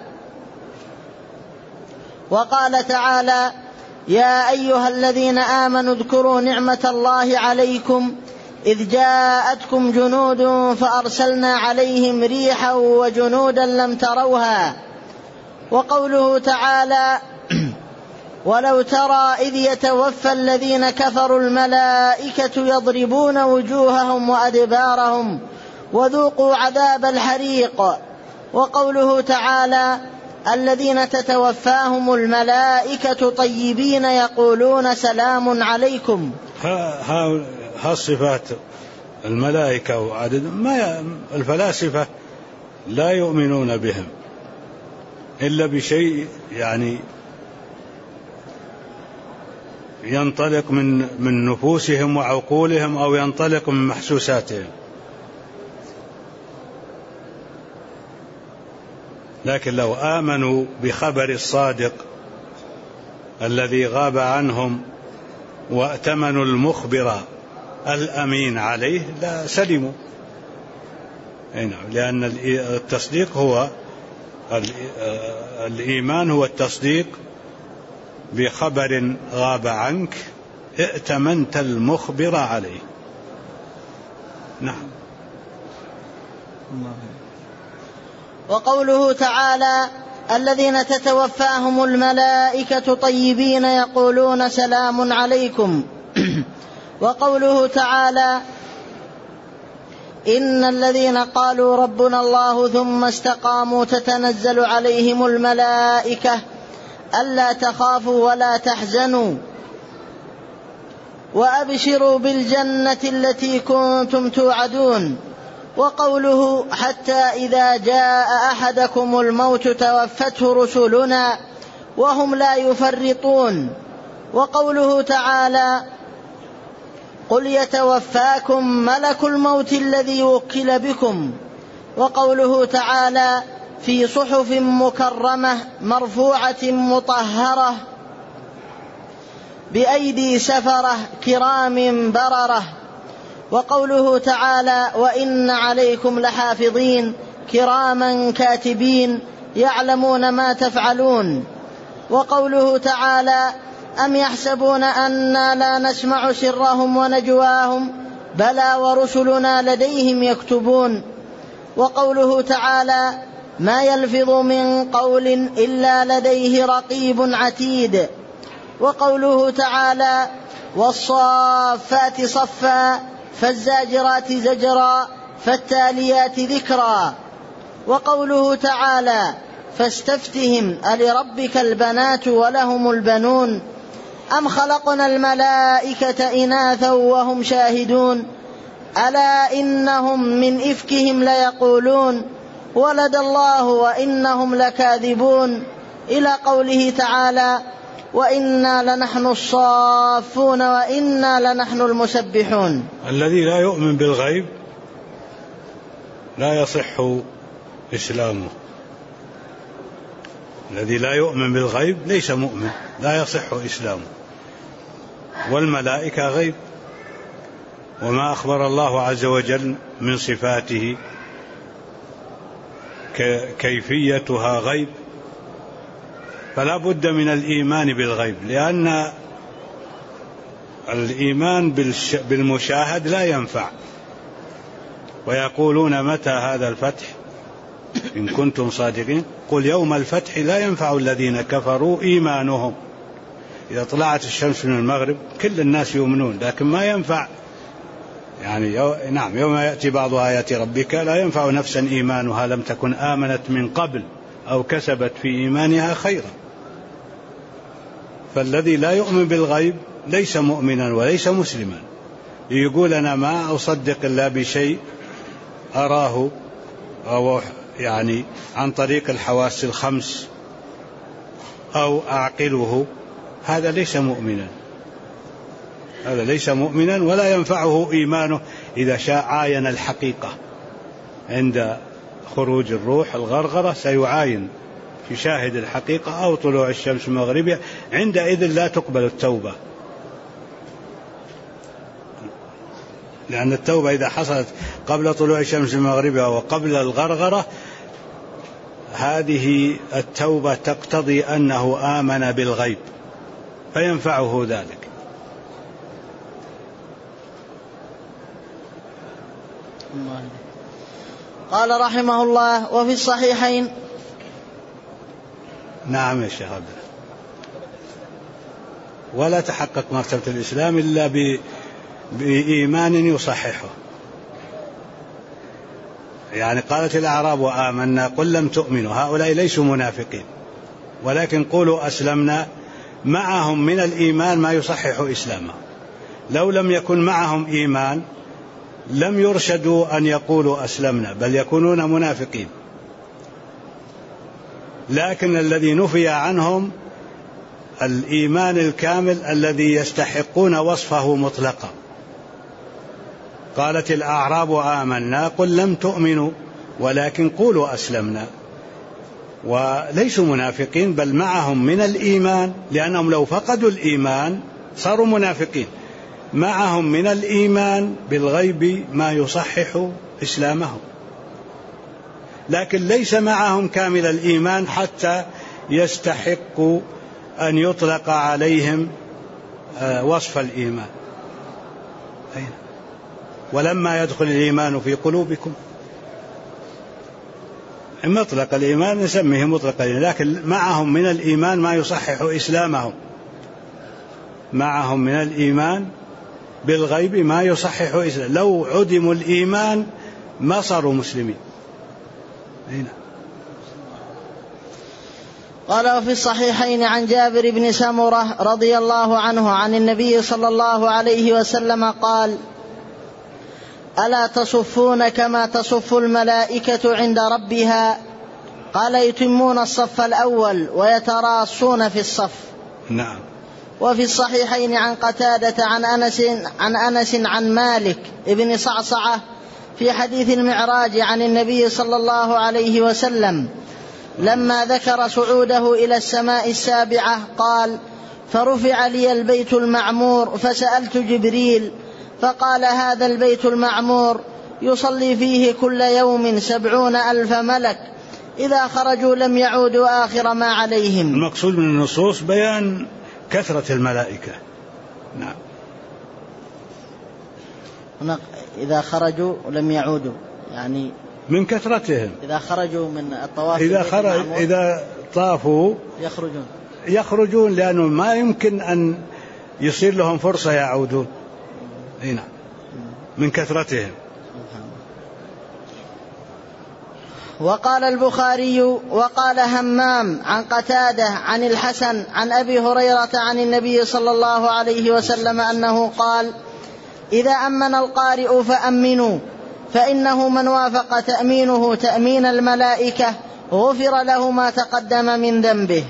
وقال تعالى يا أيها الذين آمنوا اذكروا نعمة الله عليكم إذ جاءتكم جنود فأرسلنا عليهم ريحا وجنودا لم تروها. وقوله تعالى ولو ترى إذ يتوفى الذين كفروا الملائكة يضربون وجوههم وأدبارهم وذوقوا عذاب الحريق. وقوله تعالى الذين تتوفاهم الملائكة طيبين يقولون سلام عليكم. ها صفات الملائكة وعدد ما الفلاسفة لا يؤمنون بهم إلا بشيء يعني ينطلق من نفوسهم وعقولهم أو ينطلق من محسوساتهم. لكن لو آمنوا بخبر الصادق الذي غاب عنهم وأتمنوا المخبر الأمين عليه لا سلموا. لأن التصديق هو الإيمان هو التصديق بخبر غاب عنك ائتمنت المخبر عليه. نعم. وقوله تعالى الذين تتوفاهم الملائكة طيبين يقولون سلام عليكم. وقوله تعالى إن الذين قالوا ربنا الله ثم استقاموا تتنزل عليهم الملائكة ألا تخافوا ولا تحزنوا وأبشروا بالجنة التي كنتم توعدون. وقوله حتى إذا جاء أحدكم الموت توفته رسلنا وهم لا يفرطون. وقوله تعالى قل يتوفاكم ملك الموت الذي وكل بكم. وقوله تعالى في صحف مكرمة مرفوعة مطهرة بأيدي سفرة كرام بررة. وقوله تعالى وإن عليكم لحافظين كراما كاتبين يعلمون ما تفعلون. وقوله تعالى أم يحسبون أنا لا نسمع سرهم ونجواهم بلى ورسلنا لديهم يكتبون. وقوله تعالى ما يلفظ من قول إلا لديه رقيب عتيد. وقوله تعالى والصافات صفا فالزاجرات زجرا فالتاليات ذكرا. وقوله تعالى فاستفتهم ألربك البنات ولهم البنون أم خلقنا الملائكة إناثا وهم شاهدون ألا إنهم من إفكهم ليقولون ولد الله وإنهم لكاذبون إلى قوله تعالى وإنا لنحن الصافون وإنا لنحن المسبحون. الذي لا يؤمن بالغيب لا يصح إسلامه. الذي لا يؤمن بالغيب ليس مؤمن لا يصح إسلامه. والملائكة غيب وما أخبر الله عز وجل من صفاته كيفيتها غيب. فلا بد من الإيمان بالغيب لأن الإيمان بالمشاهد لا ينفع. ويقولون متى هذا الفتح إن كنتم صادقين قل يوم الفتح لا ينفع الذين كفروا إيمانهم. إذا طلعت الشمس من المغرب كل الناس يؤمنون لكن ما ينفع يعني نعم يوم يأتي بعض آيات ربك لا ينفع نفسا إيمانها لم تكن آمنت من قبل أو كسبت في إيمانها خيرا. فالذي لا يؤمن بالغيب ليس مؤمنا وليس مسلما. يقول أنا ما أصدق إلا بشيء أراه أو يعني عن طريق الحواس الخمس أو أعقله هذا ليس مؤمنا. هذا ليس مؤمنا ولا ينفعه إيمانه إذا شاء عاين الحقيقة. عند خروج الروح الغرغرة سيعاين يشاهد الحقيقة أو طلوع الشمس مغربها عندئذ لا تقبل التوبة لأن التوبة إذا حصلت قبل طلوع الشمس من مغربها وقبل الغرغرة هذه التوبة تقتضي أنه آمن بالغيب فينفعه ذلك. قال رحمه الله: وفي الصحيحين. نعم يا شيخ عبد الله. ولا تحقق مرتبة الإسلام إلا بإيمان يصححه. يعني قالت الأعراب آمنا قل لم تؤمنوا، هؤلاء ليسوا منافقين ولكن قولوا أسلمنا، معهم من الإيمان ما يصحح إسلامهم. لو لم يكن معهم إيمان لم يرشدوا أن يقولوا أسلمنا بل يكونون منافقين. لكن الذي نفي عنهم الإيمان الكامل الذي يستحقون وصفه مطلقا. قالت الأعراب آمنا قل لم تؤمنوا ولكن قولوا أسلمنا، وليسوا منافقين بل معهم من الإيمان، لأنهم لو فقدوا الإيمان صاروا منافقين. معهم من الإيمان بالغيب ما يصحح إسلامهم، لكن ليس معهم كامل الإيمان حتى يستحقوا أن يطلق عليهم وصف الإيمان. ولما يدخل الإيمان في قلوبكم، مطلق الإيمان نسميه مطلق الإيمان، لكن معهم من الإيمان ما يصحح إسلامهم. معهم من الإيمان بالغيب ما يصحح إسلامهم. لو عدموا الإيمان ما صاروا مسلمين. هنا. قال: وفي الصحيحين عن جابر بن سمرة رضي الله عنه عن النبي صلى الله عليه وسلم قال: ألا تصفون كما تصف الملائكة عند ربها؟ قال: يتمون الصف الأول ويتراصون في الصف. نعم. وفي الصحيحين عن قتادة عن أنس عن مالك ابن صعصعة في حديث المعراج عن النبي صلى الله عليه وسلم لما ذكر صعوده إلى السماء السابعة قال: فرفع لي البيت المعمور فسألت جبريل فقال: هذا البيت المعمور يصلي فيه كل يوم 70,000 ملك، إذا خرجوا لم يعودوا آخر ما عليهم. المقصود من النصوص بيان كثرة الملائكة. نعم. إذا خرجوا لم يعودوا يعني من كثرتهم. إذا خرجوا من الطواف إذا طافوا يخرجون لأنه ما يمكن أن يصير لهم فرصة يعودون. هنا من كثرتهم. وقال البخاري: وقال همام عن قتادة عن الحسن عن أبي هريرة عن النبي صلى الله عليه وسلم أنه قال: إذا أمن القارئ فأمنوا، فإنه من وافق تأمينه تأمين الملائكة غفر له ما تقدم من ذنبه.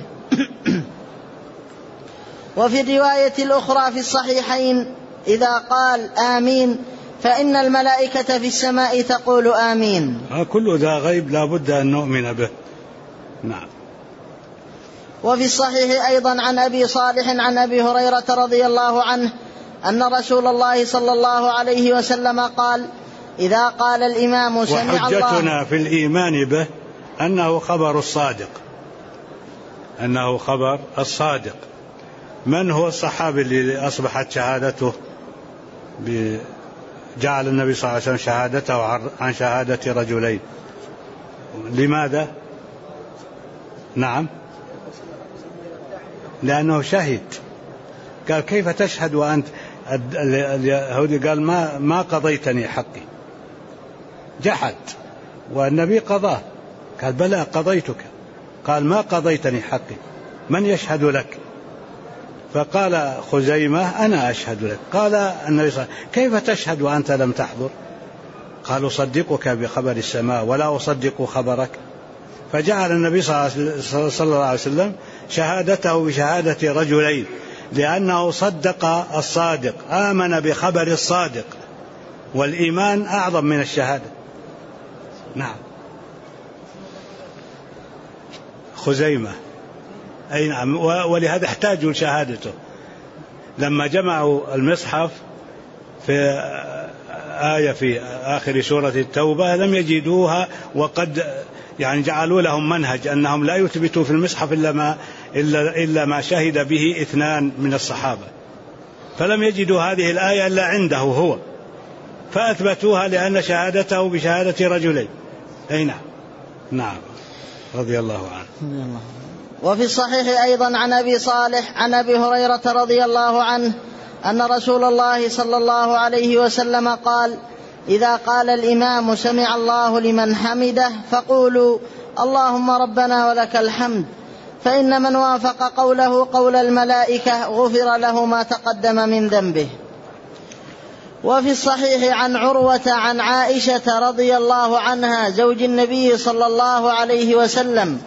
وفي الرواية الأخرى في الصحيحين: إذا قال آمين فإن الملائكة في السماء تقول آمين. كل ذا غيب لا بد أن نؤمن به. نعم. وفي الصحيح أيضا عن أبي صالح عن أبي هريرة رضي الله عنه أن رسول الله صلى الله عليه وسلم قال: إذا قال الإمام سمع الله. وحجتنا في الإيمان به أنه خبر الصادق. أنه خبر الصادق. من هو الصحابي اللي أصبحت شهادته جعل النبي صلى الله عليه وسلم شهادته عن شهادة رجلين؟ لماذا؟ نعم، لأنه شهد. قال: كيف تشهد وأنت؟ اليهودي قال: ما قضيتني حقي. جحد، والنبي قضاه. قال: بلى قضيتك. قال: ما قضيتني حقي، من يشهد لك؟ فقال خزيمة: أنا أشهد لك. قال النبي صلى الله عليه وسلم: كيف تشهد وأنت لم تحضر؟ قال: أصدقك بخبر السماء ولا أصدق خبرك. فجعل النبي صلى الله عليه وسلم شهادته بشهادة رجلين، لأنه صدق الصادق، آمن بخبر الصادق، والإيمان أعظم من الشهادة. نعم. خزيمة، أي نعم. ولهذا احتاجوا لشهادته لما جمعوا المصحف في آية في آخر سورة التوبة لم يجدوها، وقد يعني جعلوا لهم منهج أنهم لا يثبتوا في المصحف إلا ما شهد به 2 من الصحابة، فلم يجدوا هذه الآية إلا عنده هو، فأثبتوها لأن شهادته بشهادة رجلين. أي نعم رضي الله عنه. وفي الصحيح أيضا عن أبي صالح عن أبي هريرة رضي الله عنه أن رسول الله صلى الله عليه وسلم قال: إذا قال الإمام سمع الله لمن حمده فقولوا اللهم ربنا ولك الحمد، فإن من وافق قوله قول الملائكة غفر له ما تقدم من ذنبه. وفي الصحيح عن عروة عن عائشة رضي الله عنها زوج النبي صلى الله عليه وسلم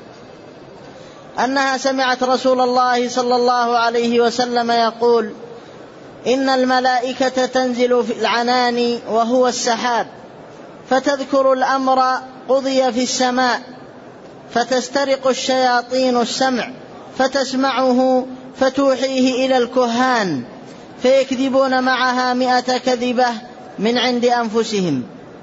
أنها سمعت رسول الله صلى الله عليه وسلم يقول: إن الملائكة تنزل في العنان وهو السحاب، فتذكر الأمر قضي في السماء، فتسترق الشياطين السمع فتسمعه فتوحيه إلى الكهان، فيكذبون معها 100 كذبة من عند أنفسهم.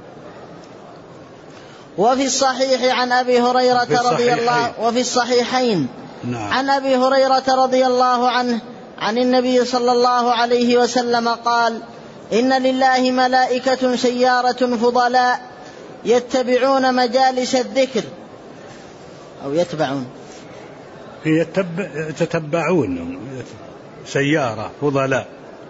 وفي الصحيح عن أبي هريرة رضي الله وفي الصحيحين عن أبي هريرة رضي الله عنه عن النبي صلى الله عليه وسلم قال: إن لله ملائكة سيارة فضلاء يتبعون مجالس الذكر أو يتتبعون سيارة فضلاء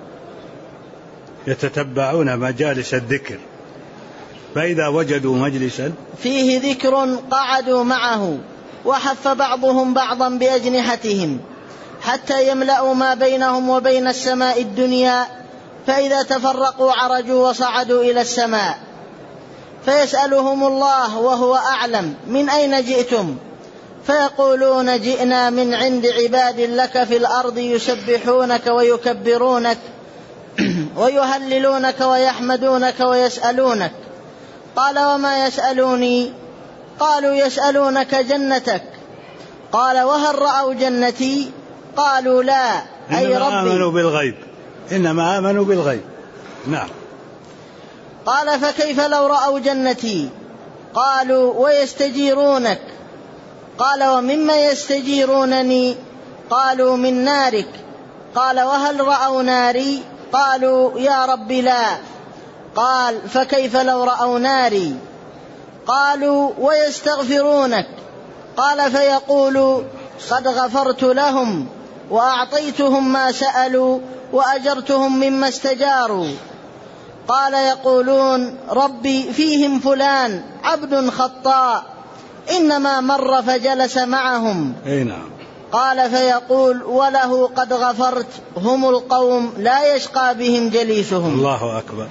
يتتبعون مجالس الذكر، فإذا وجدوا مجلسا فيه ذكر قعدوا معه، وحف بعضهم بعضا بأجنحتهم حتى يملأوا ما بينهم وبين السماء الدنيا، فإذا تفرقوا عرجوا وصعدوا إلى السماء، فيسألهم الله وهو أعلم: من أين جئتم؟ فيقولون: جئنا من عند عباد لك في الأرض يسبحونك ويكبرونك ويهللونك ويحمدونك ويسألونك. قال: وما يسألوني؟ قالوا: يسألونك جنتك. قال: وهل رأوا جنتي؟ قالوا: لا، أي ربي. إنما آمنوا بالغيب. نعم. قال: فكيف لو رأوا جنتي؟ قالوا: ويستجيرونك. قال: ومما يستجيرونني؟ قالوا: من نارك. قال: وهل رأوا ناري؟ قالوا: يا رب لا. قال: فكيف لو رأوا ناري؟ قالوا: ويستغفرونك. قال: فيقول: قد غفرت لهم وأعطيتهم ما سألوا وأجرتهم مما استجاروا. قال: يقولون: ربي فيهم فلان عبد خطاء إنما مر فجلس معهم. قال: فيقول: وله قد غفرت، هم القوم لا يشقى بهم جليسهم. الله أكبر.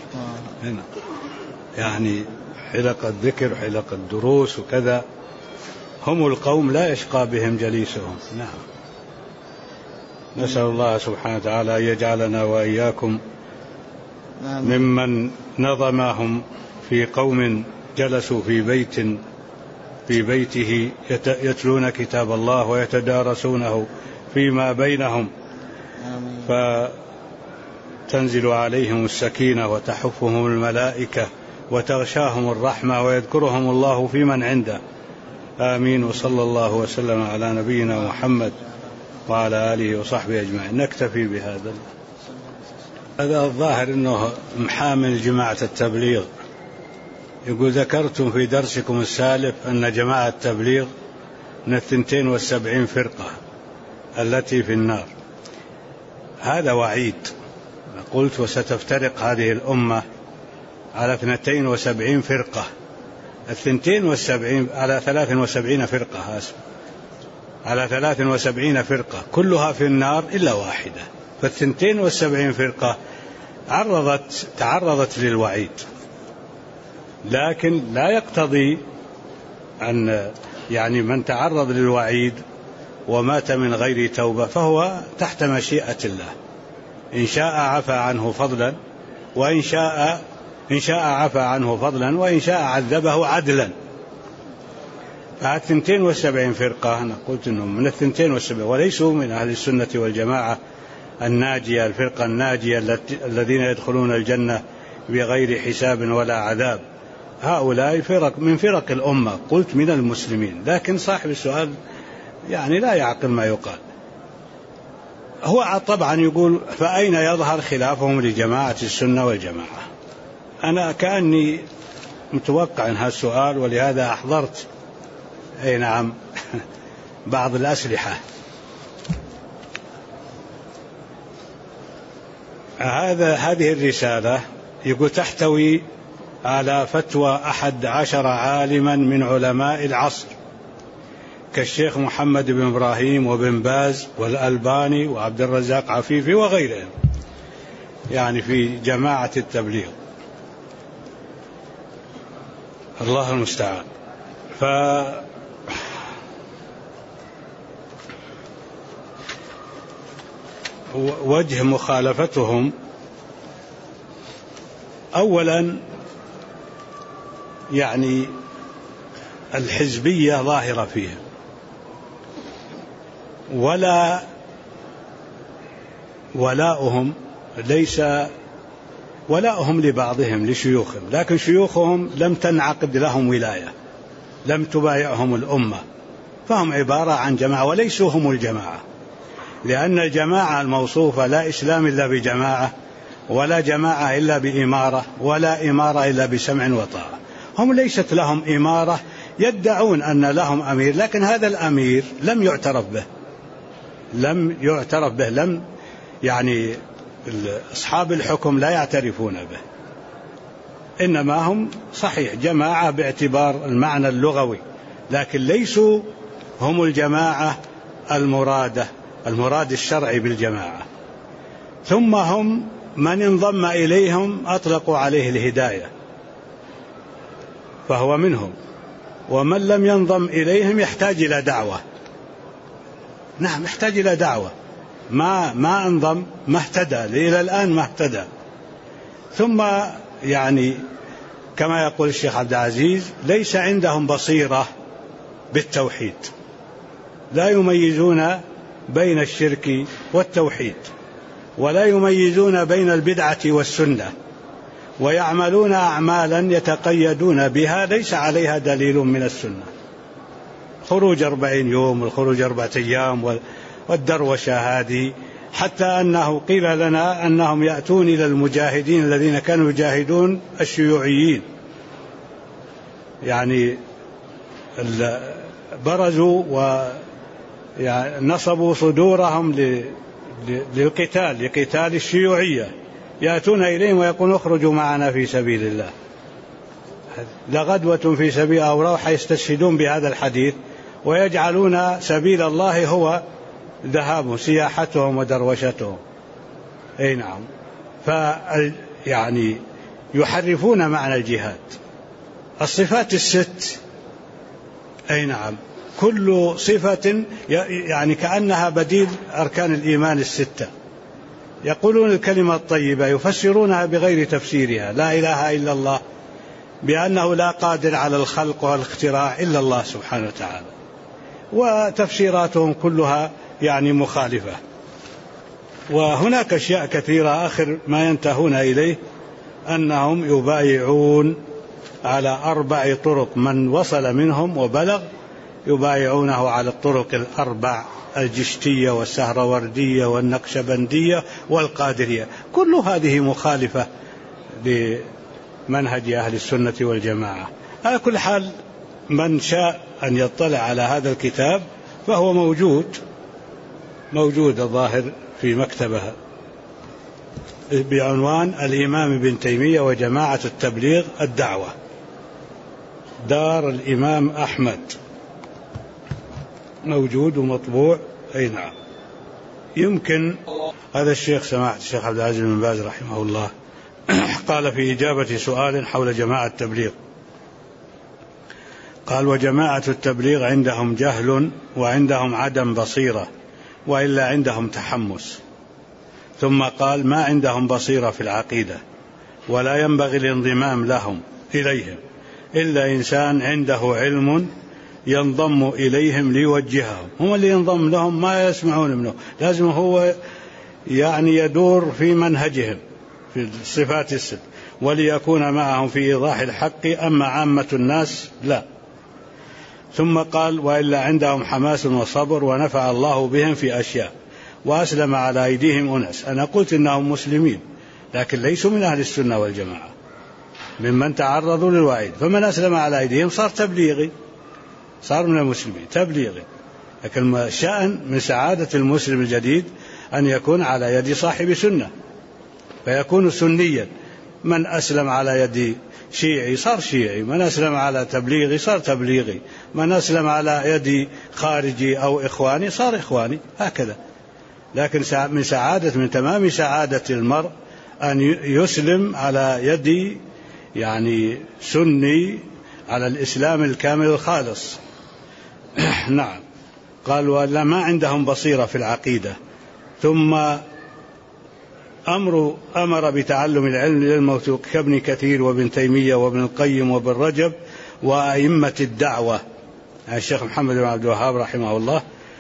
يعني حلق الذكر حلق الدروس وكذا، هم القوم لا يشقى بهم جليسهم. نعم. نسأل الله سبحانه وتعالى أن يجعلنا وإياكم ممن نظمهم في قوم جلسوا في بيته يتلون كتاب الله ويتدارسونه فيما بينهم، فتنزل عليهم السكينة وتحفهم الملائكة وتغشاهم الرحمة ويذكرهم الله في من عنده. آمين. وصلى الله وسلم على نبينا محمد وعلى آله وصحبه أجمعين. نكتفي بهذا. هذا الظاهر أنه محامل جماعة التبليغ. يقول: ذكرتم في درسكم السالف أن جماعة التبليغ من 72 فرقة التي في النار. هذا وعيد. قلت: وستفترق هذه الأمة على 72 فرقة، 72 على 73 فرقة، على 73 فرقة كلها في النار إلا واحدة. ف72 فرقة تعرضت للوعيد، لكن لا يقتضي أن يعني من تعرض للوعيد ومات من غير توبة فهو تحت مشيئة الله، إن شاء عفى عنه فضلا، وإن شاء عفى عنه فضلا، وإن شاء عذبه عدلا. ف72 فرقة أنا قلت أنهم من 72 وليسوا من أهل السنة والجماعة الناجية، الفرقة الناجية الذين يدخلون الجنة بغير حساب ولا عذاب. هؤلاء فرق من فرق الأمة، قلت من المسلمين، لكن صاحب السؤال يعني لا يعقل ما يقال. هو طبعا يقول فأين يظهر خلافهم لجماعة السنة والجماعة؟ أنا كأني متوقع هذا السؤال، ولهذا أحضرت نعم بعض الأسلحة. هذه الرسالة يقول تحتوي على فتوى 11 عالما من علماء العصر كالشيخ محمد بن إبراهيم وبن باز والألباني وعبد الرزاق عفيفي وغيرهم، يعني في جماعة التبليغ، الله المستعان. وجه مخالفتهم أولا يعني الحزبية ظاهرة فيهم، ولا ولاؤهم ليس ولاؤهم لبعضهم لشيوخهم، لكن شيوخهم لم تنعقد لهم ولاية، لم تبايعهم الأمة، فهم عبارة عن جماعة وليسوا هم الجماعة، لأن الجماعة الموصوفة لا إسلام إلا بجماعة، ولا جماعة إلا بإمارة، ولا إمارة إلا بسمع وطاعة. هم ليست لهم إمارة، يدعون أن لهم أمير، لكن هذا الأمير لم يعترف به، لم يعني أصحاب الحكم لا يعترفون به، إنما هم صحيح جماعة باعتبار المعنى اللغوي، لكن ليسوا هم الجماعة المراد الشرعي بالجماعة. ثم هم من انضم إليهم أطلقوا عليه الهداية فهو منهم، ومن لم ينضم إليهم يحتاج إلى دعوة. نعم يحتاج إلى دعوة، ما انضم ما اهتدى، إلى الآن ما اهتدى. ثم يعني كما يقول الشيخ عبد العزيز ليس عندهم بصيرة بالتوحيد، لا يميزون بين الشرك والتوحيد، ولا يميزون بين البدعة والسنة، ويعملون أعمالا يتقيدون بها ليس عليها دليل من السنة، خروج 40 يوم والخروج 4 أيام والدروشة هذه، حتى أنه قيل لنا أنهم يأتون إلى المجاهدين الذين كانوا يجاهدون الشيوعيين، يعني برزوا ونصبوا صدورهم لقتال الشيوعية، يأتون إليهم ويقولون اخرجوا معنا في سبيل الله، لغدوة في سبيل أو روحة، يستشهدون بهذا الحديث ويجعلون سبيل الله هو ذهابهم سياحتهم ودروشتهم. أي نعم، يعني يحرفون معنى الجهاد. الصفات الست، أي نعم، كل صفة يعني كأنها بديل أركان الإيمان الستة. يقولون الكلمة الطيبة يفسرونها بغير تفسيرها، لا إله إلا الله، بأنه لا قادر على الخلق والاختراع إلا الله سبحانه وتعالى، وتفسيراتهم كلها يعني مخالفة. وهناك أشياء كثيرة آخر ما ينتهون إليه أنهم يبايعون على 4 طرق، من وصل منهم وبلغ يبايعونه على الطرق 4: الجشتية والسهروردية والنقشبندية والقادرية، كل هذه مخالفة لمنهج أهل السنة والجماعة. على كل حال من شاء أن يطلع على هذا الكتاب فهو موجود الظاهر في مكتبها بعنوان الإمام ابن تيمية وجماعة التبليغ الدعوة، دار الإمام أحمد، موجود ومطبوع. أي نعم، يمكن هذا الشيخ سماحة الشيخ عبد العزيز بن باز رحمه الله قال في إجابة سؤال حول جماعة التبليغ، قال: وجماعة التبليغ عندهم جهل وعندهم عدم بصيرة، وإلا عندهم تحمس. ثم قال: ما عندهم بصيرة في العقيدة، ولا ينبغي الانضمام لهم إليهم إلا إنسان عنده علم ينضم إليهم ليوجههم. هم اللي ينضم لهم ما يسمعون منه، لازم هو يعني يدور في منهجهم في الصفات الست. وليكون معهم في إيضاح الحق، أما عامة الناس لا. ثم قال: وإلا عندهم حماس وصبر ونفع الله بهم في أشياء وأسلم على أيديهم أناس. أنا قلت إنهم مسلمين لكن ليسوا من أهل السنة والجماعة، ممن تعرضوا للوعيد، فمن أسلم على أيديهم صار تبليغي، صار من المسلمين تبليغي. لكن الشأن من سعادة المسلم الجديد أن يكون على يد صاحب سنة فيكون سنيا. من أسلم على يد شيعي صار شيعي، من أسلم على تبليغي صار تبليغي، من أسلم على يد خارجي أو إخواني صار إخواني، هكذا. لكن من تمام سعادة المرء أن يسلم على يد يعني سني على الإسلام الكامل الخالص. نعم. قال: ولا ما عندهم بصيرة في العقيدة. ثم أمر بتعلم العلم للموثوق كابن كثير وابن تيمية وابن القيم وابن رجب وأئمة الدعوة، الشيخ محمد بن عبد الوهاب رحمه الله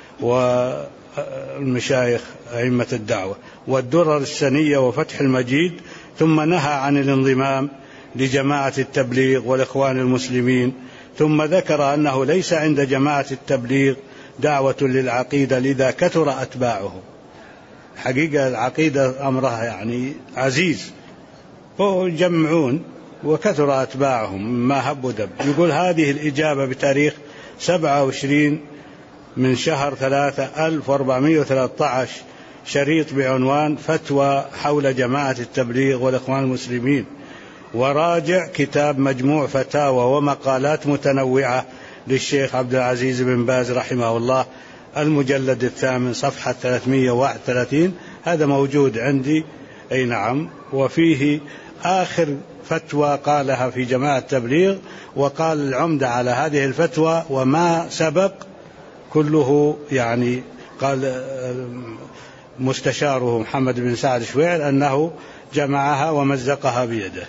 والمشايخ أئمة الدعوة، والدرر السنية وفتح المجيد. ثم نهى عن الانضمام لجماعة التبليغ والإخوان المسلمين. ثم ذكر أنه ليس عند جماعة التبليغ دعوة للعقيدة لذا كثر أتباعه. حقيقة العقيدة أمرها يعني عزيز، فيجمعون وكثر أتباعهم ما هب ودب. يقول: هذه الإجابة بتاريخ 27 من شهر 3 1413، شريط بعنوان فتوى حول جماعة التبليغ والإخوان المسلمين، وراجع كتاب مجموع فتاوى ومقالات متنوعة للشيخ عبد العزيز بن باز رحمه الله، المجلد 8 صفحة 331. هذا موجود عندي، أي نعم. وفيه آخر فتوى قالها في جماعة التبليغ، وقال العمدة على هذه الفتوى وما سبق كله، يعني قال مستشاره محمد بن سعد شوير أنه جمعها ومزقها بيده.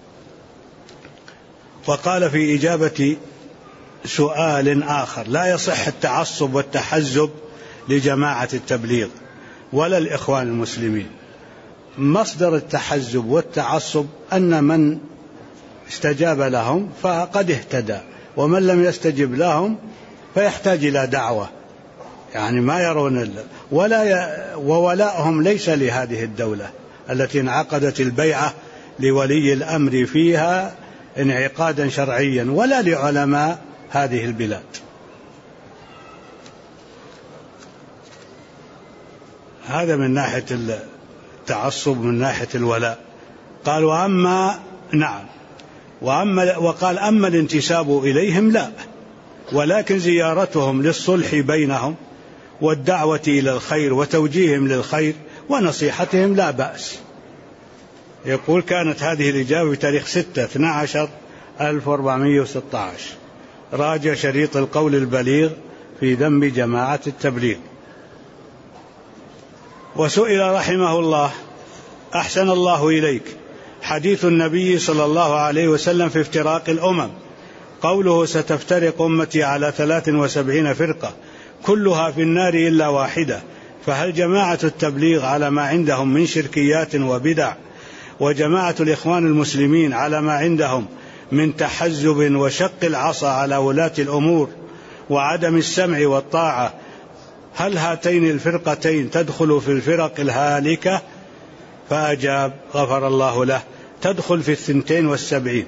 وقال في إجابة سؤال آخر: لا يصح التعصب والتحزب لجماعة التبليغ ولا الإخوان المسلمين. مصدر التحزب والتعصب أن من استجاب لهم فقد اهتدى، ومن لم يستجب لهم فيحتاج إلى دعوة، يعني ما يرون وولاءهم ليس لهذه الدولة التي انعقدت البيعة لولي الأمر فيها انعقادا شرعيا، ولا لعلماء هذه البلاد. هذا من ناحية التعصب، من ناحية الولاء. قال: وقال: أما الانتساب إليهم لا، ولكن زيارتهم للصلح بينهم والدعوة إلى الخير وتوجيههم للخير ونصيحتهم لا بأس. يقول: كانت هذه الإجابة بتاريخ 6/12/1416، راجع شريط القول البليغ في ذم جماعة التبليغ. وسئل رحمه الله: أحسن الله إليك، حديث النبي صلى الله عليه وسلم في افتراق الأمم، قوله: ستفترق أمتي على 73 فرقة كلها في النار إلا واحدة، فهل جماعة التبليغ على ما عندهم من شركيات وبدع، وجماعة الإخوان المسلمين على ما عندهم من تحزب وشق العصا على ولاة الأمور وعدم السمع والطاعة، هل هاتين الفرقتين تدخل في الفرق الهالكة؟ فأجاب غفر الله له: تدخل في 72.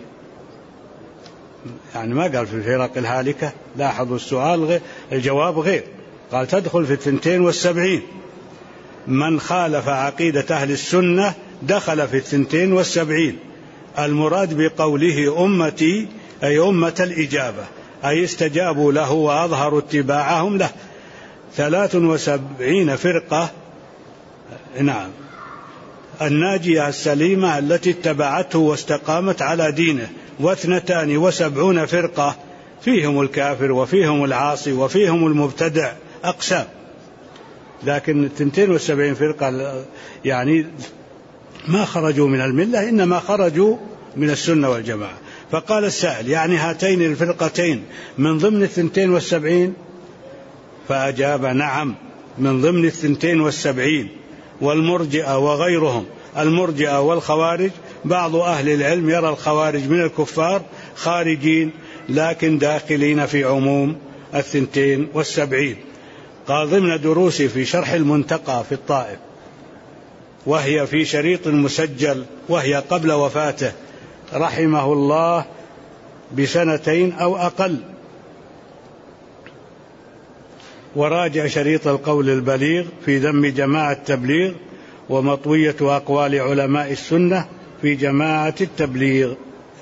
يعني ما قال في الفرق الهالكة، لاحظوا السؤال غير الجواب غير، قال تدخل في 72. من خالف عقيدة أهل السنة دخل في 72. المراد بقوله أمتي أي أمة الإجابة، أي استجابوا له وأظهروا اتباعهم له. 73 فرقة، نعم، الناجية السليمة التي اتبعته واستقامت على دينه، 72 فرقة فيهم الكافر وفيهم العاصي وفيهم المبتدع، أقسام. لكن 72 فرقة يعني ما خرجوا من الملة، إنما خرجوا من السنة والجماعة. فقال السائل: يعني هاتين الفرقتين من ضمن 72؟ فأجاب: نعم، من ضمن 72. والمرجئة وغيرهم، المرجئة والخوارج بعض أهل العلم يرى الخوارج من الكفار خارجين لكن داخلين في عموم 72. قال ضمن دروسي في شرح المنتقى في الطائف، وهي في شريط مسجل وهي قبل وفاته رحمه الله ب2 أو أقل، وراجع شريط القول البليغ في ذم جماعة التبليغ ومطوية أقوال علماء السنة في جماعة التبليغ.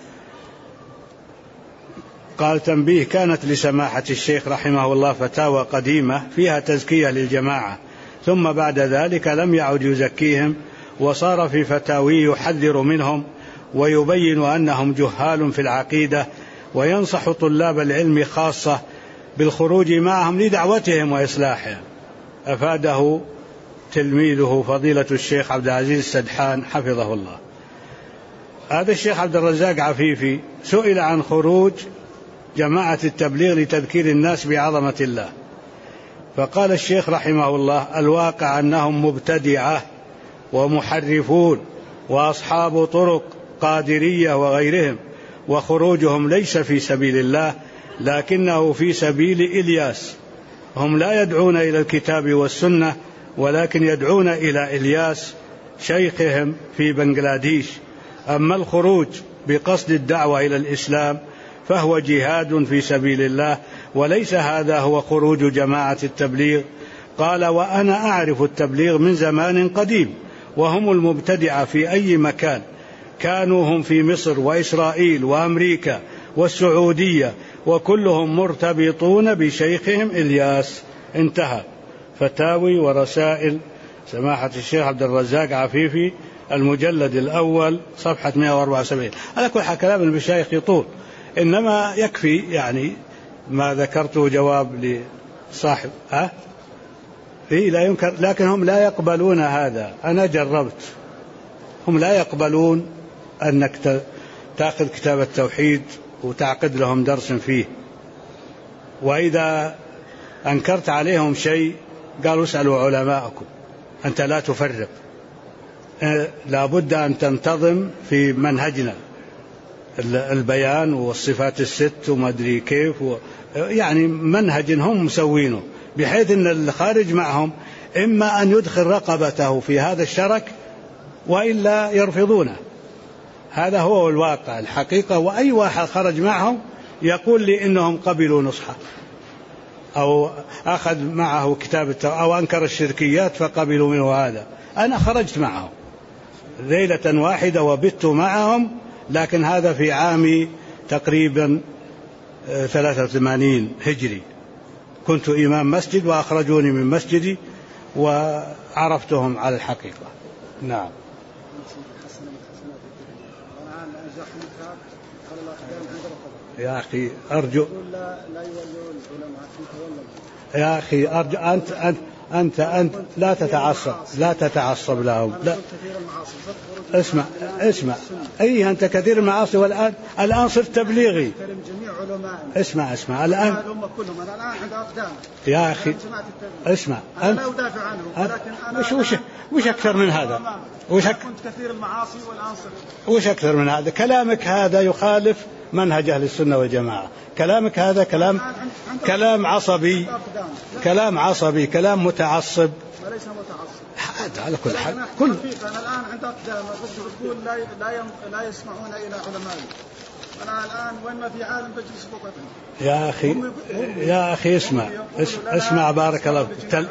قال تنبيه: كانت لسماحة الشيخ رحمه الله فتاوى قديمة فيها تزكية للجماعة، ثم بعد ذلك لم يعد يزكيهم، وصار في فتاوي يحذر منهم ويبين أنهم جهال في العقيدة، وينصح طلاب العلم خاصة بالخروج معهم لدعوتهم وإصلاحهم. أفاده تلميذه فضيلة الشيخ عبد العزيز السدحان حفظه الله. هذا الشيخ عبد الرزاق عفيفي سئل عن خروج جماعة التبليغ لتذكير الناس بعظمة الله، فقال الشيخ رحمه الله: الواقع أنهم مبتدعة ومحرفون وأصحاب طرق قادرية وغيرهم، وخروجهم ليس في سبيل الله لكنه في سبيل إلياس. هم لا يدعون إلى الكتاب والسنة ولكن يدعون إلى إلياس شيخهم في بنغلاديش. أما الخروج بقصد الدعوة إلى الإسلام فهو جهاد في سبيل الله، وليس هذا هو خروج جماعة التبليغ. قال: وأنا أعرف التبليغ من زمان قديم، وهم المبتدعة في أي مكان، كانوا هم في مصر وإسرائيل وأمريكا والسعودية، وكلهم مرتبطون بشيخهم إلياس. انتهى. فتاوي ورسائل سماحة الشيخ عبد الرزاق عفيفي، المجلد الأول صفحة 174. على كل حال كلام المشايخ يطول، إنما يكفي يعني ما ذكرته جواب لصاحب لا ينكر، لكن هم لا يقبلون هذا. أنا جربت، هم لا يقبلون أنك تأخذ كتاب التوحيد وتعقد لهم درس فيه، وإذا أنكرت عليهم شيء قالوا: اسألوا علماءكم، أنت لا تفرق، لا بد أن تنتظم في منهجنا، البيان والصفات الست وما أدري كيف يعني منهج هم مسوينه، بحيث أن الخارج معهم إما أن يدخل رقبته في هذا الشرك وإلا يرفضونه. هذا هو الواقع الحقيقة. وأي واحد خرج معهم يقول لي إنهم قبلوا نصحه أو أخذ معه كتاب أو أنكر الشركيات فقبلوا منه هذا. أنا خرجت معهم ليلة واحدة وبت معهم، لكن هذا في عام تقريبا 83 هجري، كنت إمام مسجد وأخرجوني من مسجدي وعرفتهم على الحقيقة. نعم. يا أخي أرجو يا أخي أرجو أنت لا تتعصب لهم. لا. اسمع أي أنت كثير المعاصي، والآن صرت تبليغي. اسمع الآن يا أخي اسمع أنت وش أكثر من هذا؟ كنت كثير المعاصي والآن صرت وش أكثر من هذا؟ كلامك هذا يخالف منهج أهل السنة والجماعة. كلامك هذا كلام عصبي، كلام متعصب. وليس متعصب هذا على كل حال. أنا الآن عند أقدامه تقول لا يسمعون إلى علمائي. أنا الآن وين ما في عالم بجلس فوقتهم. يا أخي اسمع بارك الله.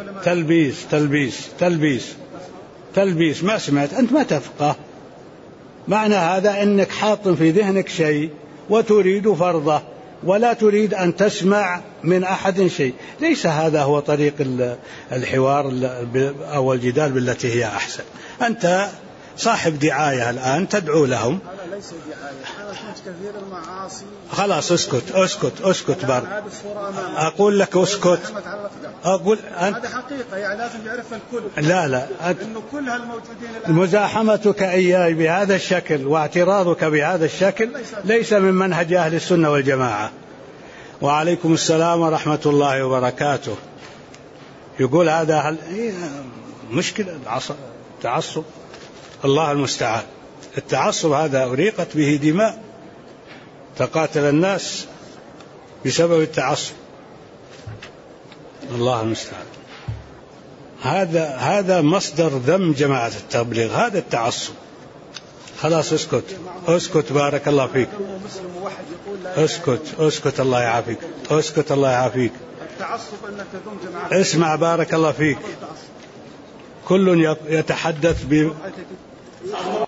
تلبيس ما سمعت أنت، ما تفقه. معنى هذا أنك حاط في ذهنك شيء وتريد فرضه ولا تريد أن تسمع من أحد شيء. ليس هذا هو طريق الحوار أو الجدال بالتي هي أحسن. أنت صاحب دعاية الآن تدعو لهم. أنا ليس دعاية، أنا كنت كثير المعاصي. خلاص اسكت بارك. أقول لك اسكت. أقول هذا حقيقة يعني لازم يعرفها الكل. لا إنه كل هالموجودين الآن. مزاحمتك إياي بهذا الشكل واعتراضك بهذا الشكل ليس من منهج أهل السنة والجماعة. وعليكم السلام ورحمة الله وبركاته. يقول هذا مشكلة تعصب. الله المستعان. التعصب هذا أريقت به دماء، تقاتل الناس بسبب التعصب. الله المستعان. هذا مصدر ذم جماعة التبليغ، هذا التعصب. خلاص اسكت بارك الله فيك. اسكت الله يعافيك. اسكت الله يعافيك. التعصب أن تذم جماعة. اسمع بارك الله فيك. كل يتحدث